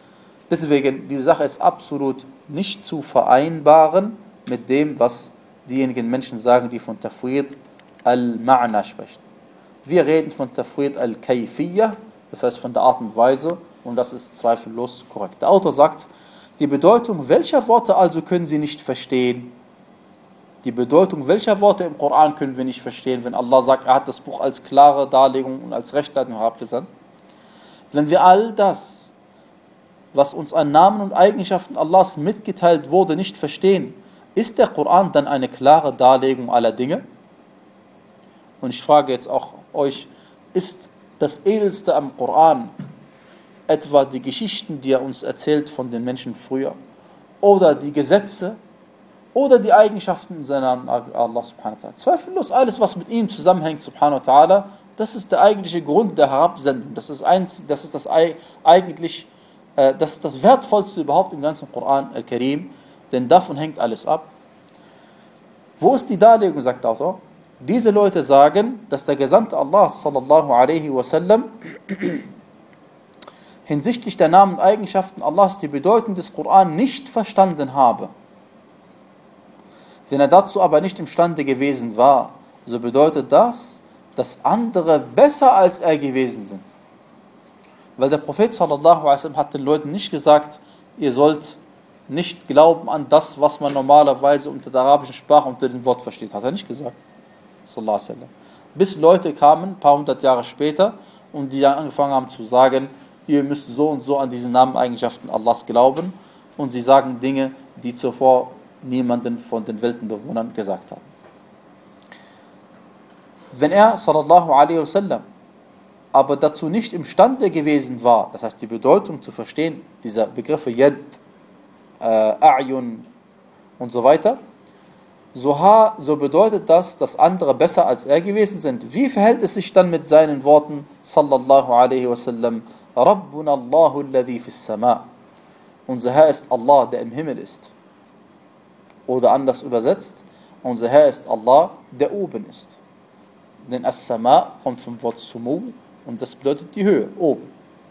Deswegen, diese Sache ist absolut nicht zu vereinbaren mit dem, was diejenigen Menschen sagen, die von Tafwid al-Ma'na sprechen. Wir reden von Tafwid al-Kayfiyya, das heißt von der Art und Weise, und das ist zweifellos korrekt. Der Autor sagt, die Bedeutung welcher Worte also können Sie nicht verstehen? Die Bedeutung welcher Worte im Koran können wir nicht verstehen, wenn Allah sagt, er hat das Buch als klare Darlegung und als Rechtleitung herabgesandt? Wenn wir all das, was uns an Namen und Eigenschaften Allahs mitgeteilt wurde, nicht verstehen, ist der Koran dann eine klare Darlegung aller Dinge? Und ich frage jetzt auch euch, ist das Edelste am Koran etwa die Geschichten, die er uns erzählt von den Menschen früher, oder die Gesetze, oder die Eigenschaften seiner Allah subhanahu wa ta'ala? Zweifellos alles, was mit ihm zusammenhängt, subhanahu wa ta'ala, das ist der eigentliche Grund der Herabsendung. Das ist, eins, das, ist das eigentlich äh, das, ist das Wertvollste überhaupt im ganzen Koran al-Karim, denn davon hängt alles ab. Wo ist die Darlegung, sagt der Autor? Diese Leute sagen, dass der Gesandte Allah sallallahu alaihi wasallam hinsichtlich der Namen und Eigenschaften Allahs die Bedeutung des Koran nicht verstanden habe. Wenn er dazu aber nicht imstande gewesen war, so bedeutet das, dass andere besser als er gewesen sind. Weil der Prophet sallallahu alaihi wasallam hat den Leuten nicht gesagt, ihr sollt nicht glauben an das, was man normalerweise unter der arabischen Sprache unter dem Wort versteht. Hat er nicht gesagt. Sallallahu alaihi wasallam. Bis Leute kamen, ein paar hundert Jahre später, und die dann angefangen haben zu sagen, ihr müsst so und so an diese Nameneigenschaften Allahs glauben, und sie sagen Dinge, die zuvor niemanden von den Weltenbewohnern gesagt haben. Wenn er, sallallahu alaihi wasallam, aber dazu nicht imstande gewesen war, das heißt die Bedeutung zu verstehen, dieser Begriffe Yad, äh, A'yun und so weiter, so, ha, so bedeutet das, dass andere besser als er gewesen sind. Wie verhält es sich dann mit seinen Worten, sallallahu alaihi wasallam, Rabbuna Allahu alladhi fis sama', unser Herr ist Allah, der im Himmel ist. Oder anders übersetzt, unser Herr ist Allah, der oben ist. Denn As-Sama kommt vom Wort Sumu und das bedeutet die Höhe, oben.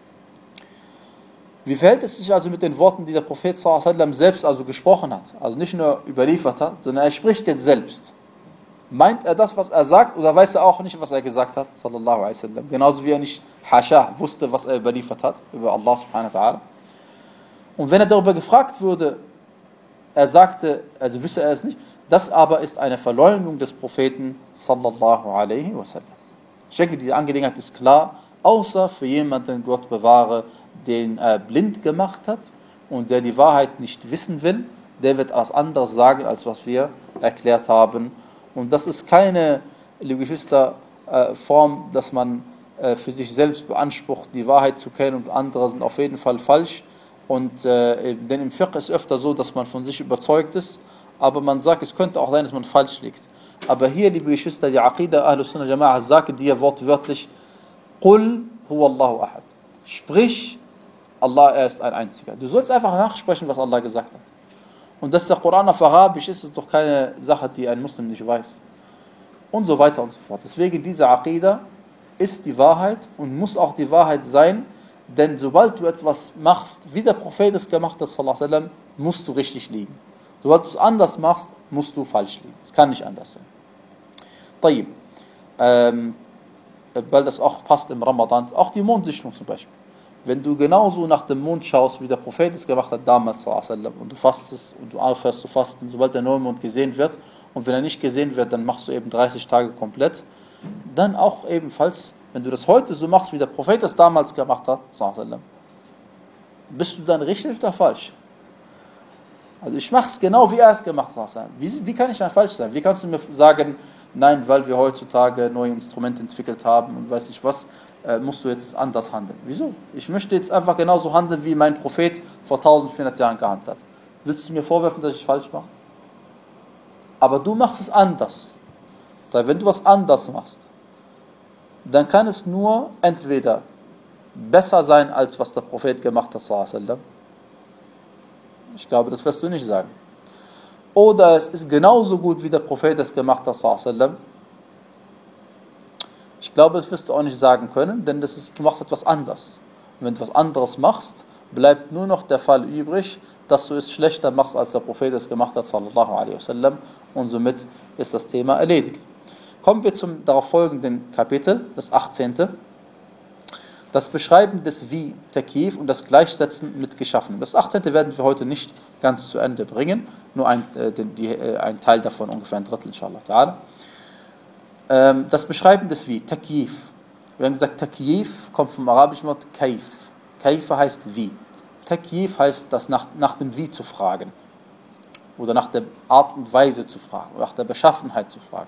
Wie verhält es sich also mit den Worten, die der Prophet sallallahu alaihi wasallam selbst also gesprochen hat? Also nicht nur überliefert hat, sondern er spricht jetzt selbst. Meint er das, was er sagt, oder weiß er auch nicht, was er gesagt hat? Sallallahu alaihi wasallam. Genauso wie er nicht Hasha wusste, was er überliefert hat, über Allah subhanahu wa ta'ala. Und wenn er darüber gefragt würde, er sagte, also wisse er es nicht, das aber ist eine Verleumdung des Propheten sallallahu alaihi wasallam. Ich denke, diese Angelegenheit ist klar, außer für jemanden, Gott bewahre, den er blind gemacht hat und der die Wahrheit nicht wissen will, der wird etwas anderes sagen, als was wir erklärt haben. Und das ist keine, liebe Geschwister, Form, dass man für sich selbst beansprucht, die Wahrheit zu kennen, und andere sind auf jeden Fall falsch. Und, äh, denn im Fiqh ist es öfter so, dass man von sich überzeugt ist, aber man sagt, es könnte auch sein, dass man falsch liegt. Aber hier, liebe Geschwister, die Aqidah Ahlus Sunnah Jama'a sagt dir wortwörtlich, Qul huwa Allahu ahad. Sprich, Allah, er ist ein Einziger. Du sollst einfach nachsprechen, was Allah gesagt hat. Und dass der Koran auf Arabisch ist, ist doch keine Sache, die ein Muslim nicht weiß. Und so weiter und so fort. Deswegen, diese Aqidah ist die Wahrheit und muss auch die Wahrheit sein, denn sobald du etwas machst, wie der Prophet es gemacht hat, sallallahu alaihi wasallam, musst du richtig liegen. Sobald du es anders machst, musst du falsch liegen. Es kann nicht anders sein. Tayyib. Ähm, weil das auch passt im Ramadan. Auch die Mondsichtung zum Beispiel. Wenn du genauso nach dem Mond schaust, wie der Prophet es gemacht hat damals, sallallahu alaihi wasallam, und du fastest und du aufhörst zu fasten, sobald der Neumond gesehen wird, und wenn er nicht gesehen wird, dann machst du eben dreißig Tage komplett, dann auch ebenfalls, wenn du das heute so machst, wie der Prophet das damals gemacht hat, bist du dann richtig oder falsch? Also ich mache es genau, wie er es gemacht hat. Wie, wie kann ich dann falsch sein? Wie kannst du mir sagen, nein, weil wir heutzutage neue Instrumente entwickelt haben und weiß ich was, äh, musst du jetzt anders handeln? Wieso? Ich möchte jetzt einfach genauso handeln, wie mein Prophet vor eintausendvierhundert Jahren gehandelt hat. Willst du mir vorwerfen, dass ich falsch mache? Aber du machst es anders. Weil wenn du was anders machst, dann kann es nur entweder besser sein, als was der Prophet gemacht hat, sallallahu alaihi wasallam. Ich glaube, das wirst du nicht sagen. Oder es ist genauso gut, wie der Prophet es gemacht hat, sallallahu alaihi wasallam. Ich glaube, das wirst du auch nicht sagen können, denn das ist, du machst etwas anders. Und wenn du etwas anderes machst, bleibt nur noch der Fall übrig, dass du es schlechter machst, als der Prophet es gemacht hat, sallallahu alaihi wasallam, und somit ist das Thema erledigt. Kommen wir zum darauf folgenden Kapitel, das achtzehnte. Das Beschreiben des Wie, Takyif, und das Gleichsetzen mit Geschaffenem. Das achtzehnte werden wir heute nicht ganz zu Ende bringen, nur ein, äh, die, äh, ein Teil davon, ungefähr ein Drittel, inshallah ta'ala. Ähm, das Beschreiben des Wie, Takyif. Wir haben gesagt, Takyif kommt vom arabischen Wort Kaif. Kaif heißt Wie. Takyif heißt, das nach, nach dem Wie zu fragen. Oder nach der Art und Weise zu fragen. Oder nach der Beschaffenheit zu fragen.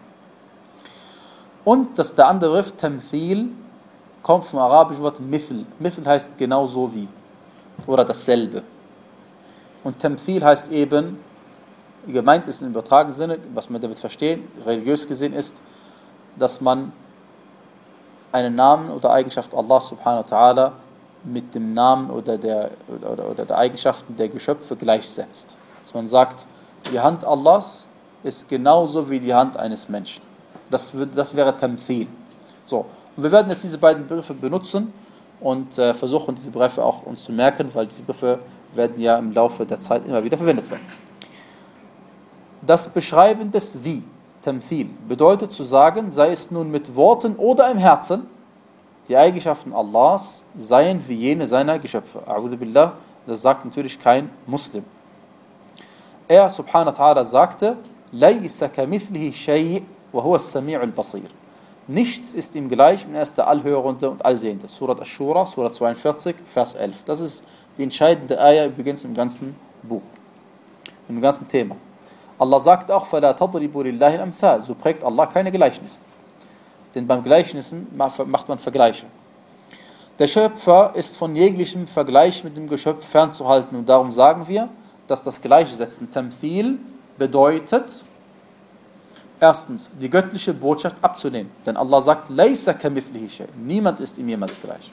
Und das, der andere Begriff, Tamthil, kommt vom arabischen Wort Mithl. Mithl heißt genauso wie. Oder dasselbe. Und Tamthil heißt eben, gemeint ist im übertragenen Sinne, was man damit verstehen, religiös gesehen ist, dass man einen Namen oder Eigenschaft Allah subhanahu wa ta'ala mit dem Namen oder der, oder, oder der Eigenschaften der Geschöpfe gleichsetzt. Dass man sagt, die Hand Allahs ist genauso wie die Hand eines Menschen. Das, das wäre Tamthil. So. Und wir werden jetzt diese beiden Begriffe benutzen und äh, versuchen, diese Begriffe auch uns zu merken, weil diese Begriffe werden ja im Laufe der Zeit immer wieder verwendet werden. Das Beschreiben des Wie, Tamthil, bedeutet zu sagen, sei es nun mit Worten oder im Herzen, die Eigenschaften Allahs seien wie jene seiner Geschöpfe. A'udhu billah, das sagt natürlich kein Muslim. Er, subhanahu wa ta'ala, sagte, لَيْسَ كَمِثْلِهِ شَيْءٍ وَهُوَ السَّمِيعُ الْبَصِيرُ. Nichts ist ihm gleich und er ist der Allhörende und Allsehende. Surat Ash-Shura, Surat zweiundvierzig, Vers elf. Das ist die entscheidende Ayah übrigens im ganzen Buch, im ganzen Thema. Allah sagt auch, فَلَا تَضْرِبُوا لِلَّهِ الْأَمْثَالِ. So prägt Allah keine Gleichnisse. Denn beim Gleichnissen macht man Vergleiche. Der Schöpfer ist von jeglichem Vergleich mit dem Geschöpf fernzuhalten. Und darum sagen wir, dass das Gleichsetzen, Tamthil, bedeutet, erstens, die göttliche Botschaft abzunehmen. Denn Allah sagt, لَيْسَ كَمِثْلِهِ شَيْءٍ. Niemand ist ihm jemals gleich.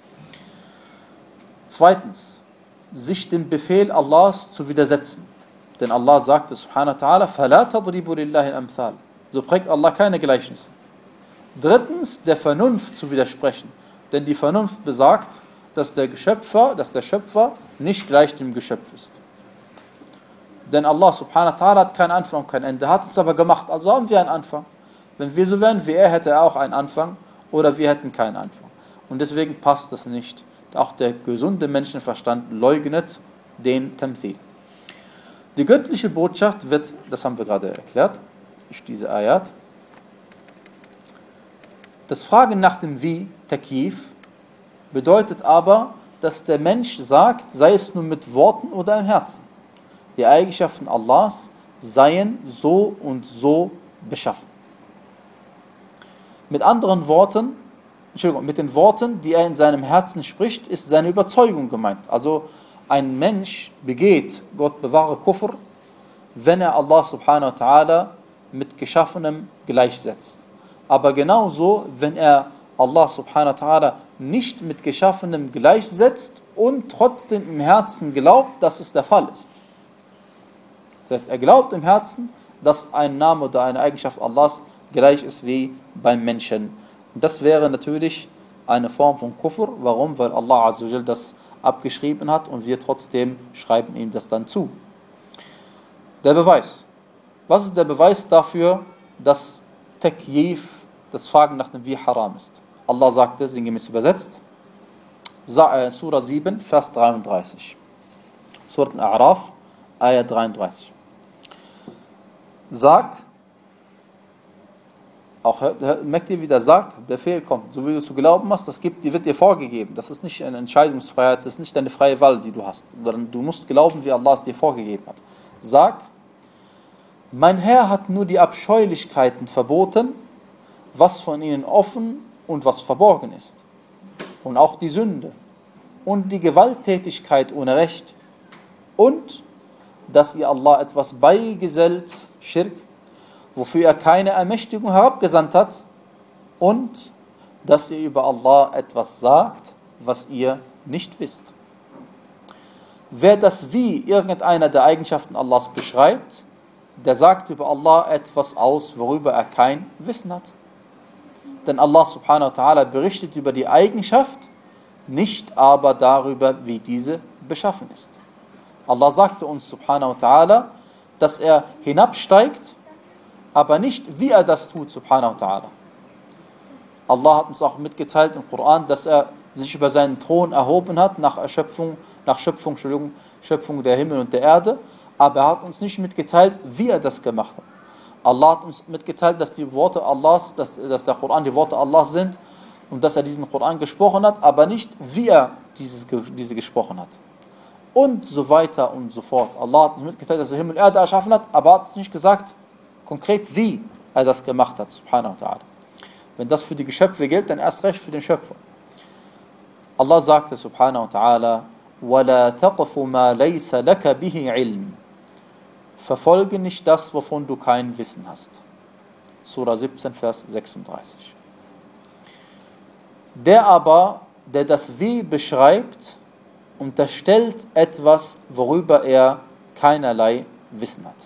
Zweitens, sich dem Befehl Allahs zu widersetzen. Denn Allah sagte, subhanahu wa ta'ala, فَلَا تَضْرِبُوا لِلَّهِ الْأَمْثَالِ. So prägt Allah keine Gleichnisse. Drittens, der Vernunft zu widersprechen. Denn die Vernunft besagt, dass der Schöpfer, dass der Schöpfer nicht gleich dem Geschöpf ist. Denn Allah subhanahu wa ta'ala hat keinen Anfang und kein Ende, hat uns aber gemacht, also haben wir einen Anfang. Wenn wir so wären wie er, hätte er auch einen Anfang oder wir hätten keinen Anfang. Und deswegen passt das nicht. Auch der gesunde Menschenverstand leugnet den Tamthil. Die göttliche Botschaft wird, das haben wir gerade erklärt, durch diese Ayat. Das Fragen nach dem Wie, Takyif, bedeutet aber, dass der Mensch sagt, sei es nur mit Worten oder im Herzen, die Eigenschaften Allahs seien so und so beschaffen. Mit anderen Worten, Entschuldigung, mit den Worten, die er in seinem Herzen spricht, ist seine Überzeugung gemeint. Also ein Mensch begeht, Gott bewahre, Kufr, wenn er Allah subhanahu wa ta'ala mit Geschaffenem gleichsetzt. Aber genauso, wenn er Allah subhanahu wa ta'ala nicht mit Geschaffenem gleichsetzt und trotzdem im Herzen glaubt, dass es der Fall ist. Das heißt, er glaubt im Herzen, dass ein Name oder eine Eigenschaft Allahs gleich ist wie beim Menschen. Und das wäre natürlich eine Form von Kufr. Warum? Weil Allah azza wa jal das abgeschrieben hat und wir trotzdem schreiben ihm das dann zu. Der Beweis. Was ist der Beweis dafür, dass Takyif, das Fragen nach dem Wie, haram ist? Allah sagte, sinngemäß übersetzt, Surah sieben, Vers dreiunddreißig. Surah Al-A'raf, Ayah dreiunddreißig. Sag, auch merkt ihr, wie der Sag, Befehl kommt, so wie du zu glauben hast, das gibt, die wird dir vorgegeben. Das ist nicht eine Entscheidungsfreiheit, das ist nicht deine freie Wahl, die du hast, sondern du musst glauben, wie Allah es dir vorgegeben hat. Sag, mein Herr hat nur die Abscheulichkeiten verboten, was von ihnen offen und was verborgen ist. Und auch die Sünde und die Gewalttätigkeit ohne Recht und dass ihr Allah etwas beigesellt, Schirk, wofür er keine Ermächtigung herabgesandt hat und dass ihr über Allah etwas sagt, was ihr nicht wisst. Wer das Wie irgendeiner der Eigenschaften Allahs beschreibt, der sagt über Allah etwas aus, worüber er kein Wissen hat. Denn Allah subhanahu wa ta'ala berichtet über die Eigenschaft, nicht aber darüber, wie diese beschaffen ist. Allah sagte uns subhanahu wa ta'ala, dass er hinabsteigt, aber nicht wie er das tut, subhanahu wa ta'ala. Allah hat uns auch mitgeteilt im Koran, dass er sich über seinen Thron erhoben hat nach Erschöpfung, nach Schöpfung, Entschuldigung, Schöpfung der Himmel und der Erde, aber er hat uns nicht mitgeteilt, wie er das gemacht hat. Allah hat uns mitgeteilt, dass die Worte Allahs, dass, dass der Koran die Worte Allahs sind und dass er diesen Koran gesprochen hat, aber nicht wie er dieses, diese gesprochen hat. Und so weiter und so fort. Allah hat uns mitgeteilt, dass er Himmel und Erde erschaffen hat, aber hat uns nicht gesagt, konkret wie er das gemacht hat, subhanahu wa ta'ala. Wenn das für die Geschöpfe gilt, dann erst recht für den Schöpfer. Allah sagte subhanahu wa ta'ala, وَلَا تَقْفُ مَا لَيْسَ لَكَ بِهِ عِلْمٍ. Verfolge nicht das, wovon du kein Wissen hast. Surah siebzehn, Vers sechsunddreißig. Der aber, der das Wie beschreibt, unterstellt etwas, worüber er keinerlei Wissen hat.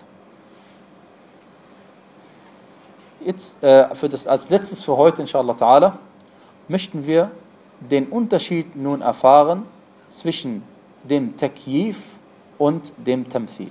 Jetzt äh, für das als letztes für heute, inshallah ta'ala, möchten wir den Unterschied nun erfahren zwischen dem Takyif und dem Tamthil.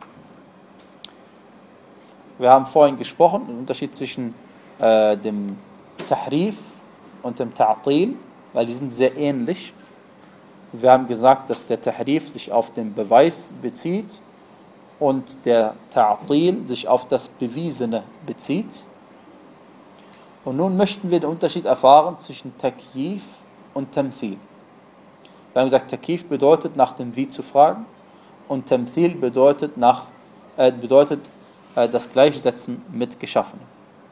Wir haben vorhin gesprochen, den Unterschied zwischen äh, dem Tahrif und dem Ta'til, weil die sind sehr ähnlich. Wir haben gesagt, dass der Tahrif sich auf den Beweis bezieht und der Ta'til sich auf das Bewiesene bezieht. Und nun möchten wir den Unterschied erfahren zwischen Takyif und Tamthil. Wir haben gesagt, Takyif bedeutet, nach dem Wie zu fragen, und Tamthil bedeutet, nach, äh, bedeutet äh, das Gleichsetzen mit Geschaffenem.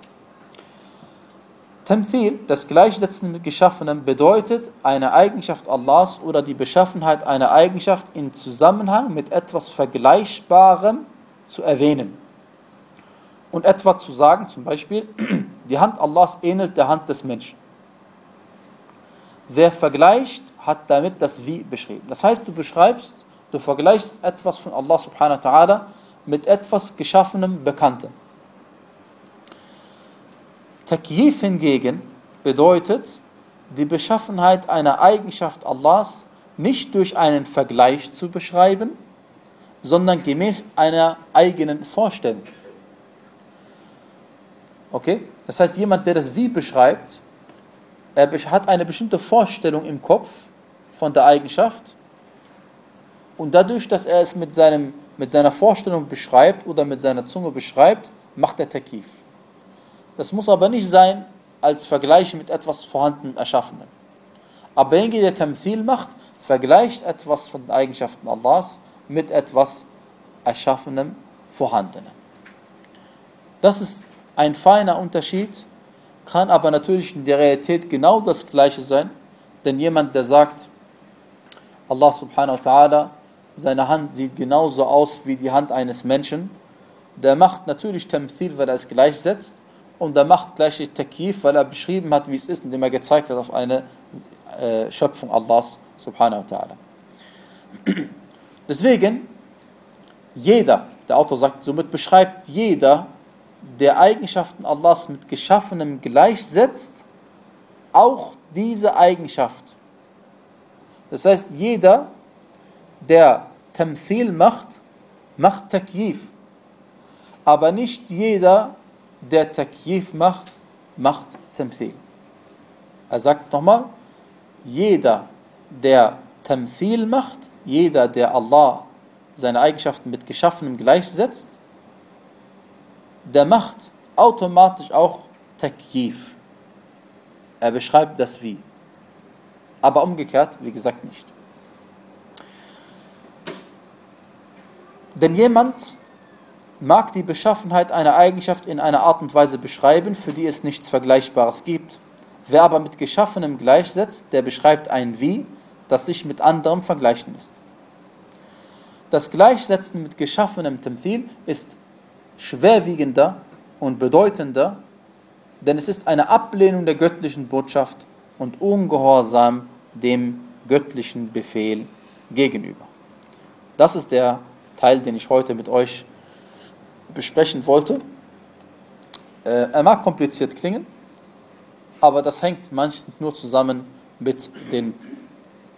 Tamthil, das Gleichsetzen mit Geschaffenem, bedeutet, eine Eigenschaft Allahs oder die Beschaffenheit einer Eigenschaft in Zusammenhang mit etwas Vergleichbarem zu erwähnen. Und etwa zu sagen, zum Beispiel, die Hand Allahs ähnelt der Hand des Menschen. Wer vergleicht, hat damit das Wie beschrieben. Das heißt, du beschreibst, du vergleichst etwas von Allah subhanahu wa ta'ala mit etwas Geschaffenem, Bekanntem. Takyif hingegen bedeutet, die Beschaffenheit einer Eigenschaft Allahs nicht durch einen Vergleich zu beschreiben, sondern gemäß einer eigenen Vorstellung. Okay? Das heißt, jemand, der das Wie beschreibt, er hat eine bestimmte Vorstellung im Kopf von der Eigenschaft und dadurch, dass er es mit, seinem, mit seiner Vorstellung beschreibt oder mit seiner Zunge beschreibt, macht er Takyif. Das muss aber nicht sein als Vergleich mit etwas vorhandenen Erschaffenen. Aber derjenige, der Tamthil macht, vergleicht etwas von den Eigenschaften Allahs mit etwas Erschaffenem, Vorhandenem. Das ist ein feiner Unterschied, kann aber natürlich in der Realität genau das Gleiche sein, denn jemand, der sagt, Allah subhanahu wa ta'ala, seine Hand sieht genauso aus wie die Hand eines Menschen, der macht natürlich Tamthil, weil er es gleichsetzt, und der macht gleichzeitig Takyif, weil er beschrieben hat, wie es ist, indem er gezeigt hat auf eine äh, Schöpfung Allahs subhanahu wa ta'ala. Deswegen, jeder, der Autor sagt, somit beschreibt jeder, der Eigenschaften Allahs mit Geschaffenem gleichsetzt, auch diese Eigenschaft. Das heißt, jeder, der Tamthil macht, macht Takyif. Aber nicht jeder, der Takyif macht, macht Tamthil. Er sagt nochmal, jeder, der Tamthil macht, jeder, der Allah seine Eigenschaften mit Geschaffenem gleichsetzt, der macht automatisch auch Takyif. Er beschreibt das Wie. Aber umgekehrt, wie gesagt, nicht. Denn jemand mag die Beschaffenheit einer Eigenschaft in einer Art und Weise beschreiben, für die es nichts Vergleichbares gibt. Wer aber mit Geschaffenem gleichsetzt, der beschreibt ein Wie, das sich mit anderem vergleichen lässt. Das Gleichsetzen mit Geschaffenem Tamthil ist schwerwiegender und bedeutender, denn es ist eine Ablehnung der göttlichen Botschaft und Ungehorsam dem göttlichen Befehl gegenüber. Das ist der Teil, den ich heute mit euch besprechen wollte. Äh, er mag kompliziert klingen, aber das hängt meistens nur zusammen mit den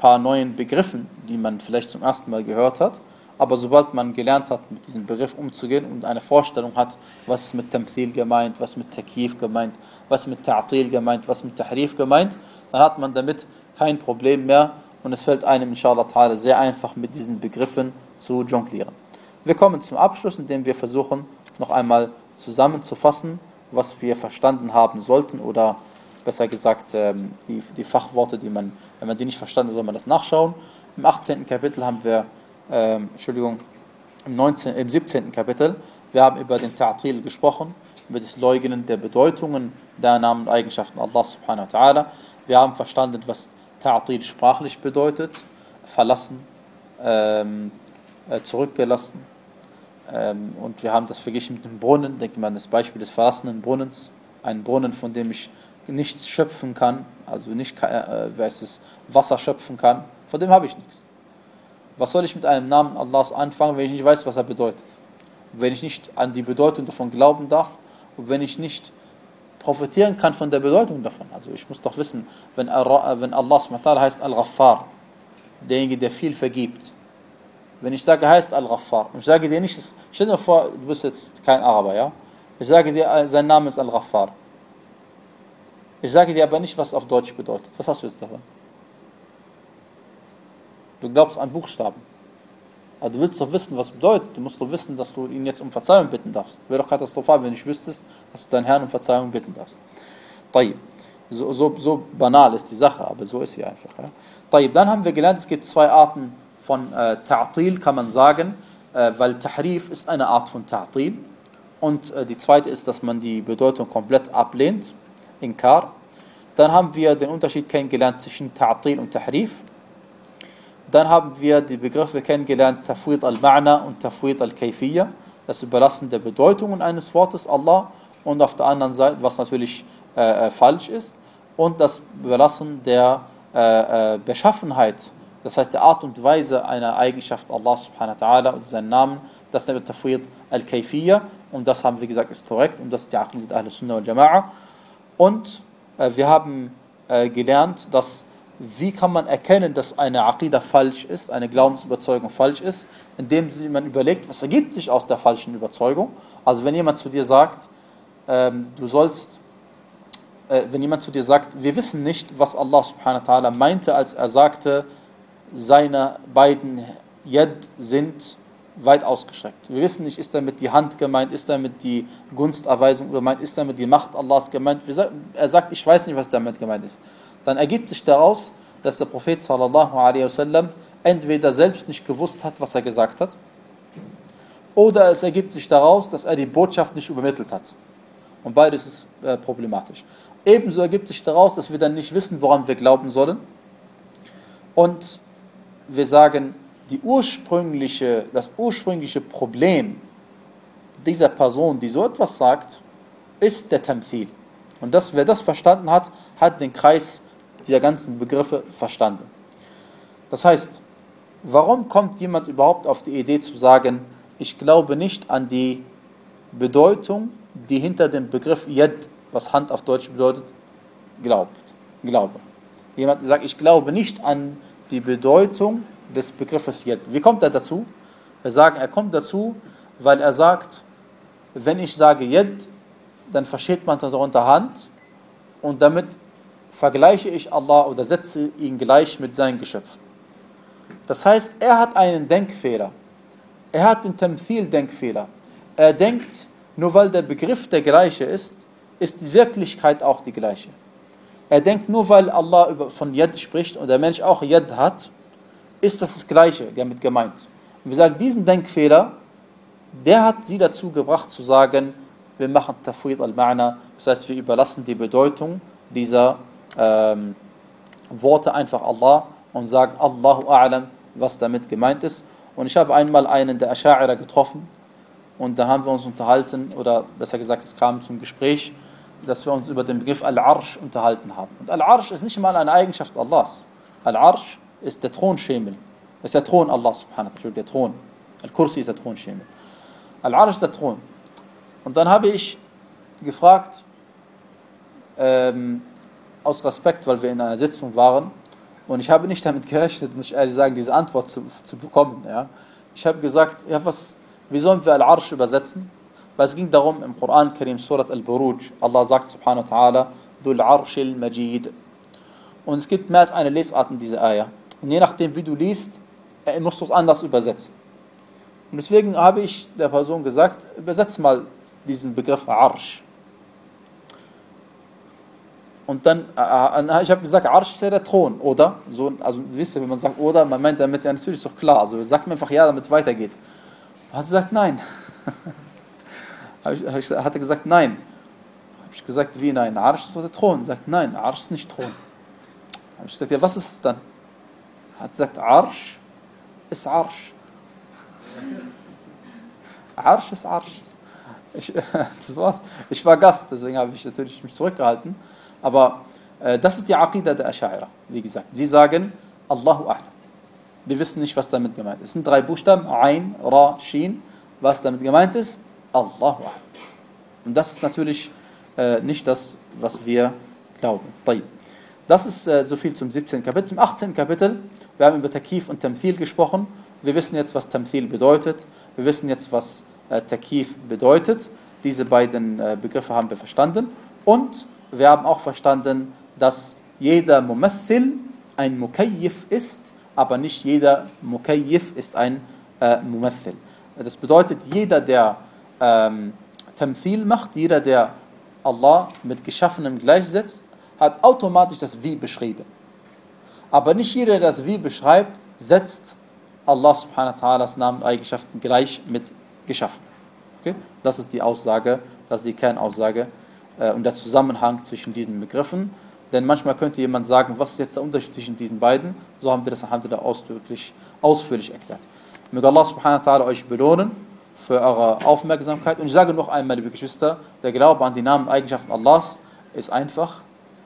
paar neuen Begriffen, die man vielleicht zum ersten Mal gehört hat. Aber sobald man gelernt hat, mit diesem Begriff umzugehen und eine Vorstellung hat, was ist mit Tamthil gemeint, was mit Takyif gemeint, was mit Ta'til gemeint, was mit Tahrif gemeint, dann hat man damit kein Problem mehr und es fällt einem inshallah ta'ala sehr einfach, mit diesen Begriffen zu jonglieren. Wir kommen zum Abschluss, indem wir versuchen, noch einmal zusammenzufassen, was wir verstanden haben sollten oder besser gesagt die, die Fachworte, die man, wenn man die nicht verstanden hat, soll man das nachschauen. Im achtzehnten Kapitel haben wir Ähm, Entschuldigung, im, neunzehnten, im siebzehnten Kapitel, wir haben über den Ta'til gesprochen, über das Leugnen der Bedeutungen der Namen und Eigenschaften Allah subhanahu wa ta'ala. Wir haben verstanden, was Ta'til sprachlich bedeutet, verlassen, ähm, äh, zurückgelassen. Ähm, und wir haben das verglichen mit dem Brunnen, denke mal an das Beispiel des verlassenen Brunnens, ein Brunnen, von dem ich nichts schöpfen kann, also nicht äh, wer es Wasser schöpfen kann, von dem habe ich nichts. Was soll ich mit einem Namen Allahs anfangen, wenn ich nicht weiß, was er bedeutet? Wenn ich nicht an die Bedeutung davon glauben darf und wenn ich nicht profitieren kann von der Bedeutung davon. Also ich muss doch wissen, wenn, wenn Allah subhanahu wa ta'ala heißt Al-Ghaffar, derjenige, der viel vergibt. Wenn ich sage, heißt Al-Ghaffar, und ich sage dir nicht, stell dir vor, du bist jetzt kein Araber, ja? Ich sage dir, sein Name ist Al-Ghaffar. Ich sage dir aber nicht, was auf Deutsch bedeutet. Was hast du jetzt davon? Du glaubst an Buchstaben. Aber du willst doch wissen, was es bedeutet. Du musst doch wissen, dass du ihn jetzt um Verzeihung bitten darfst. Wäre doch katastrophal, wenn du nicht wüsstest, dass du deinen Herrn um Verzeihung bitten darfst. So, so, so banal ist die Sache, aber so ist sie einfach. Ja? Dann haben wir gelernt, es gibt zwei Arten von äh, Ta'til, kann man sagen, äh, weil Tahrif ist eine Art von Ta'til. Und äh, die zweite ist, dass man die Bedeutung komplett ablehnt, Inkar. Dann haben wir den Unterschied kennengelernt zwischen Ta'til und Tahrif. Dann haben wir die Begriffe kennengelernt, Tafwid al-Ma'na und Tafwid al-Kayfiyya, das Überlassen der Bedeutungen eines Wortes Allah und auf der anderen Seite, was natürlich äh, falsch ist, und das Überlassen der äh, Beschaffenheit, das heißt der Art und Weise einer Eigenschaft Allah subhanahu wa ta'ala und seinen Namen, das nennt Tafwid al-Kayfiyya und das haben wir gesagt ist korrekt und das ist die Aqid Ahlus Sunnah wal Jama'a. Und äh, wir haben äh, gelernt, dass wie kann man erkennen, dass eine Aqidah falsch ist, eine Glaubensüberzeugung falsch ist, indem man überlegt, was ergibt sich aus der falschen Überzeugung. Also wenn jemand zu dir sagt, ähm, du sollst, äh, wenn jemand zu dir sagt, wir wissen nicht, was Allah subhanahu wa ta'ala meinte, als er sagte, seine beiden Yad sind weit ausgestreckt. Wir wissen nicht, ist damit die Hand gemeint, ist damit die Gunsterweisung gemeint, ist damit die Macht Allahs gemeint. Er sagt, ich weiß nicht, was damit gemeint ist. Dann ergibt sich daraus, dass der Prophet sallallahu alaihi wasallam entweder selbst nicht gewusst hat, was er gesagt hat, oder es ergibt sich daraus, dass er die Botschaft nicht übermittelt hat. Und beides ist äh, problematisch. Ebenso ergibt sich daraus, dass wir dann nicht wissen, woran wir glauben sollen. Und wir sagen, die ursprüngliche, das ursprüngliche Problem dieser Person, die so etwas sagt, ist der Tamthil. Und das, wer das verstanden hat, hat den Kreis dieser ganzen Begriffe verstanden. Das heißt, warum kommt jemand überhaupt auf die Idee zu sagen, ich glaube nicht an die Bedeutung, die hinter dem Begriff Yad, was Hand auf Deutsch bedeutet, glaubt, glaube. Jemand sagt, ich glaube nicht an die Bedeutung des Begriffes Yad. Wie kommt er dazu? Wir sagen, er kommt dazu, weil er sagt, wenn ich sage Yad, dann versteht man darunter Hand und damit vergleiche ich Allah oder setze ihn gleich mit seinen Geschöpfen. Das heißt, er hat einen Denkfehler. Er hat den Tamthil-Denkfehler. Er denkt, nur weil der Begriff der gleiche ist, ist die Wirklichkeit auch die gleiche. Er denkt, nur weil Allah von Yad spricht und der Mensch auch Yad hat, ist das das Gleiche damit gemeint. Und wir sagen, diesen Denkfehler, der hat sie dazu gebracht zu sagen, wir machen Tafwid al-Ma'na, das heißt, wir überlassen die Bedeutung dieser ähm, Worte einfach Allah und sagen Allahu A'lam, was damit gemeint ist. Und ich habe einmal einen der Asha'ira getroffen und da haben wir uns unterhalten, oder besser gesagt, es kam zum Gespräch, dass wir uns über den Begriff Al-Arsh unterhalten haben. Und Al-Arsh ist nicht mal eine Eigenschaft Allahs. Al-Arsh ist der Thronschemel. Das ist der Thron Allahs, subhanahu wa ta'ala, der Thron. Al-Kursi ist der Thronschemel. Al-Arsh ist der Thron. Und dann habe ich gefragt, ähm, aus Respekt, weil wir in einer Sitzung waren, Und ich habe nicht damit gerechnet, muss ich ehrlich sagen, diese Antwort zu, zu bekommen. Ja. Ich habe gesagt, ja, was, wie sollen wir Al-Arsh übersetzen? Weil es ging darum, im Koran Karim, Surat Al-Buruj, Allah sagt subhanahu wa ta'ala, Dhul Arshil Majid. Und es gibt mehr als eine Lesart in dieser Ayah. Und je nachdem, wie du liest, musst du es anders übersetzen. Und deswegen habe ich der Person gesagt, übersetze mal diesen Begriff Arsh. Und dann, äh, ich habe gesagt, Arsh ist ja der Thron, oder? So, also, wisst ihr, wenn man sagt, oder, man meint damit, ja, natürlich ist doch klar. Also, sagt mir einfach ja, damit es weitergeht. Und hat er gesagt, nein. Hat er gesagt, nein. Habe ich gesagt, wie nein? Arsh ist doch der Thron. Sagt, nein, Arsh ist nicht Thron. Habe ich gesagt, ja, was ist es dann? Hat gesagt, Arsh ist Arsh. Arsh ist Arsh. Ich, das war's. Ich war Gast, deswegen habe ich natürlich mich zurückgehalten. Aber äh, das ist die Aqida der Ash'ira, wie gesagt. Sie sagen, Allahu A'lam. Wir wissen nicht, was damit gemeint ist. Es sind drei Buchstaben, Ain, Ra, Shin. Was damit gemeint ist, Allahu A'lam. Und das ist natürlich äh, nicht das, was wir glauben. Das ist äh, so viel zum siebzehnten Kapitel. Zum achtzehnten Kapitel, wir haben über Takif und Tamthil gesprochen. Wir wissen jetzt, was Tamthil bedeutet. Wir wissen jetzt, was äh, Takif bedeutet. Diese beiden äh, Begriffe haben wir verstanden. Und wir haben auch verstanden, dass jeder Mumathil ein Mukayyif ist, aber nicht jeder Mukayyif ist ein äh, Mumathil. Das bedeutet, jeder, der ähm, Tamthil macht, jeder, der Allah mit Geschaffenem gleichsetzt, hat automatisch das Wie beschrieben. Aber nicht jeder, der das Wie beschreibt, setzt Allah subhanahu wa ta'alas Namen und Eigenschaften gleich mit geschaffen. Okay? Das ist die Aussage, das ist die Kernaussage äh, und der Zusammenhang zwischen diesen Begriffen. Denn manchmal könnte jemand sagen, was ist jetzt der Unterschied zwischen diesen beiden? So haben wir das alhamdulillah ausdrücklich, ausführlich erklärt. Möge Allah subhanahu wa ta'ala euch belohnen für eure Aufmerksamkeit. Und ich sage noch einmal, liebe Geschwister, der Glaube an die Namen und Eigenschaften Allahs ist einfach.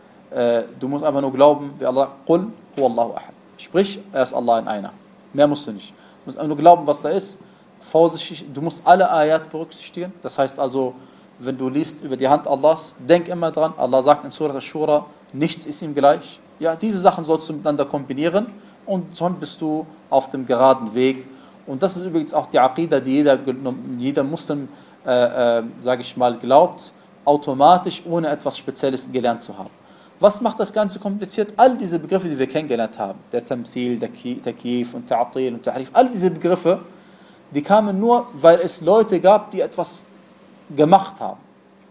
Äh, du musst einfach nur glauben, wie Allah, Qul huwallahu ahad. Sprich, er ist Allah in einer. Mehr musst du nicht. Du musst einfach nur glauben, was da ist. Vorsichtig, du musst alle Ayat berücksichtigen. Das heißt also, wenn du liest über die Hand Allahs, denk immer dran, Allah sagt in Surah Ash-Shura, nichts ist ihm gleich. Ja, diese Sachen sollst du miteinander kombinieren und schon bist du auf dem geraden Weg. Und das ist übrigens auch die Aqida, die jeder, jeder Muslim, äh, äh, sage ich mal, glaubt, automatisch, ohne etwas Spezielles gelernt zu haben. Was macht das Ganze kompliziert? All diese Begriffe, die wir kennengelernt haben, der Tamthil, der Takif und Ta'atil und Tahrif, all diese Begriffe, die kamen nur, weil es Leute gab, die etwas gemacht haben.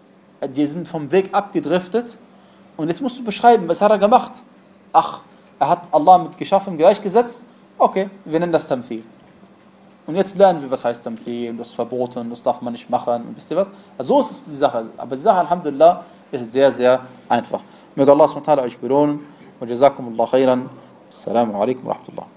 Die sind vom Weg abgedriftet und jetzt musst du beschreiben, was hat er gemacht? Ach, er hat Allah mit Geschaffen gleichgesetzt, okay, wir nennen das Tamthil. Und jetzt lernen wir, was heißt Tamthil, das ist verboten, das darf man nicht machen, und wisst ihr was? Also so ist die Sache, aber die Sache, alhamdulillah, ist sehr, sehr einfach. Möge Allah subhanahu wa ta'ala euch belohnen und jazakumullah khairan. Assalamu alaikum wa rahmatullah.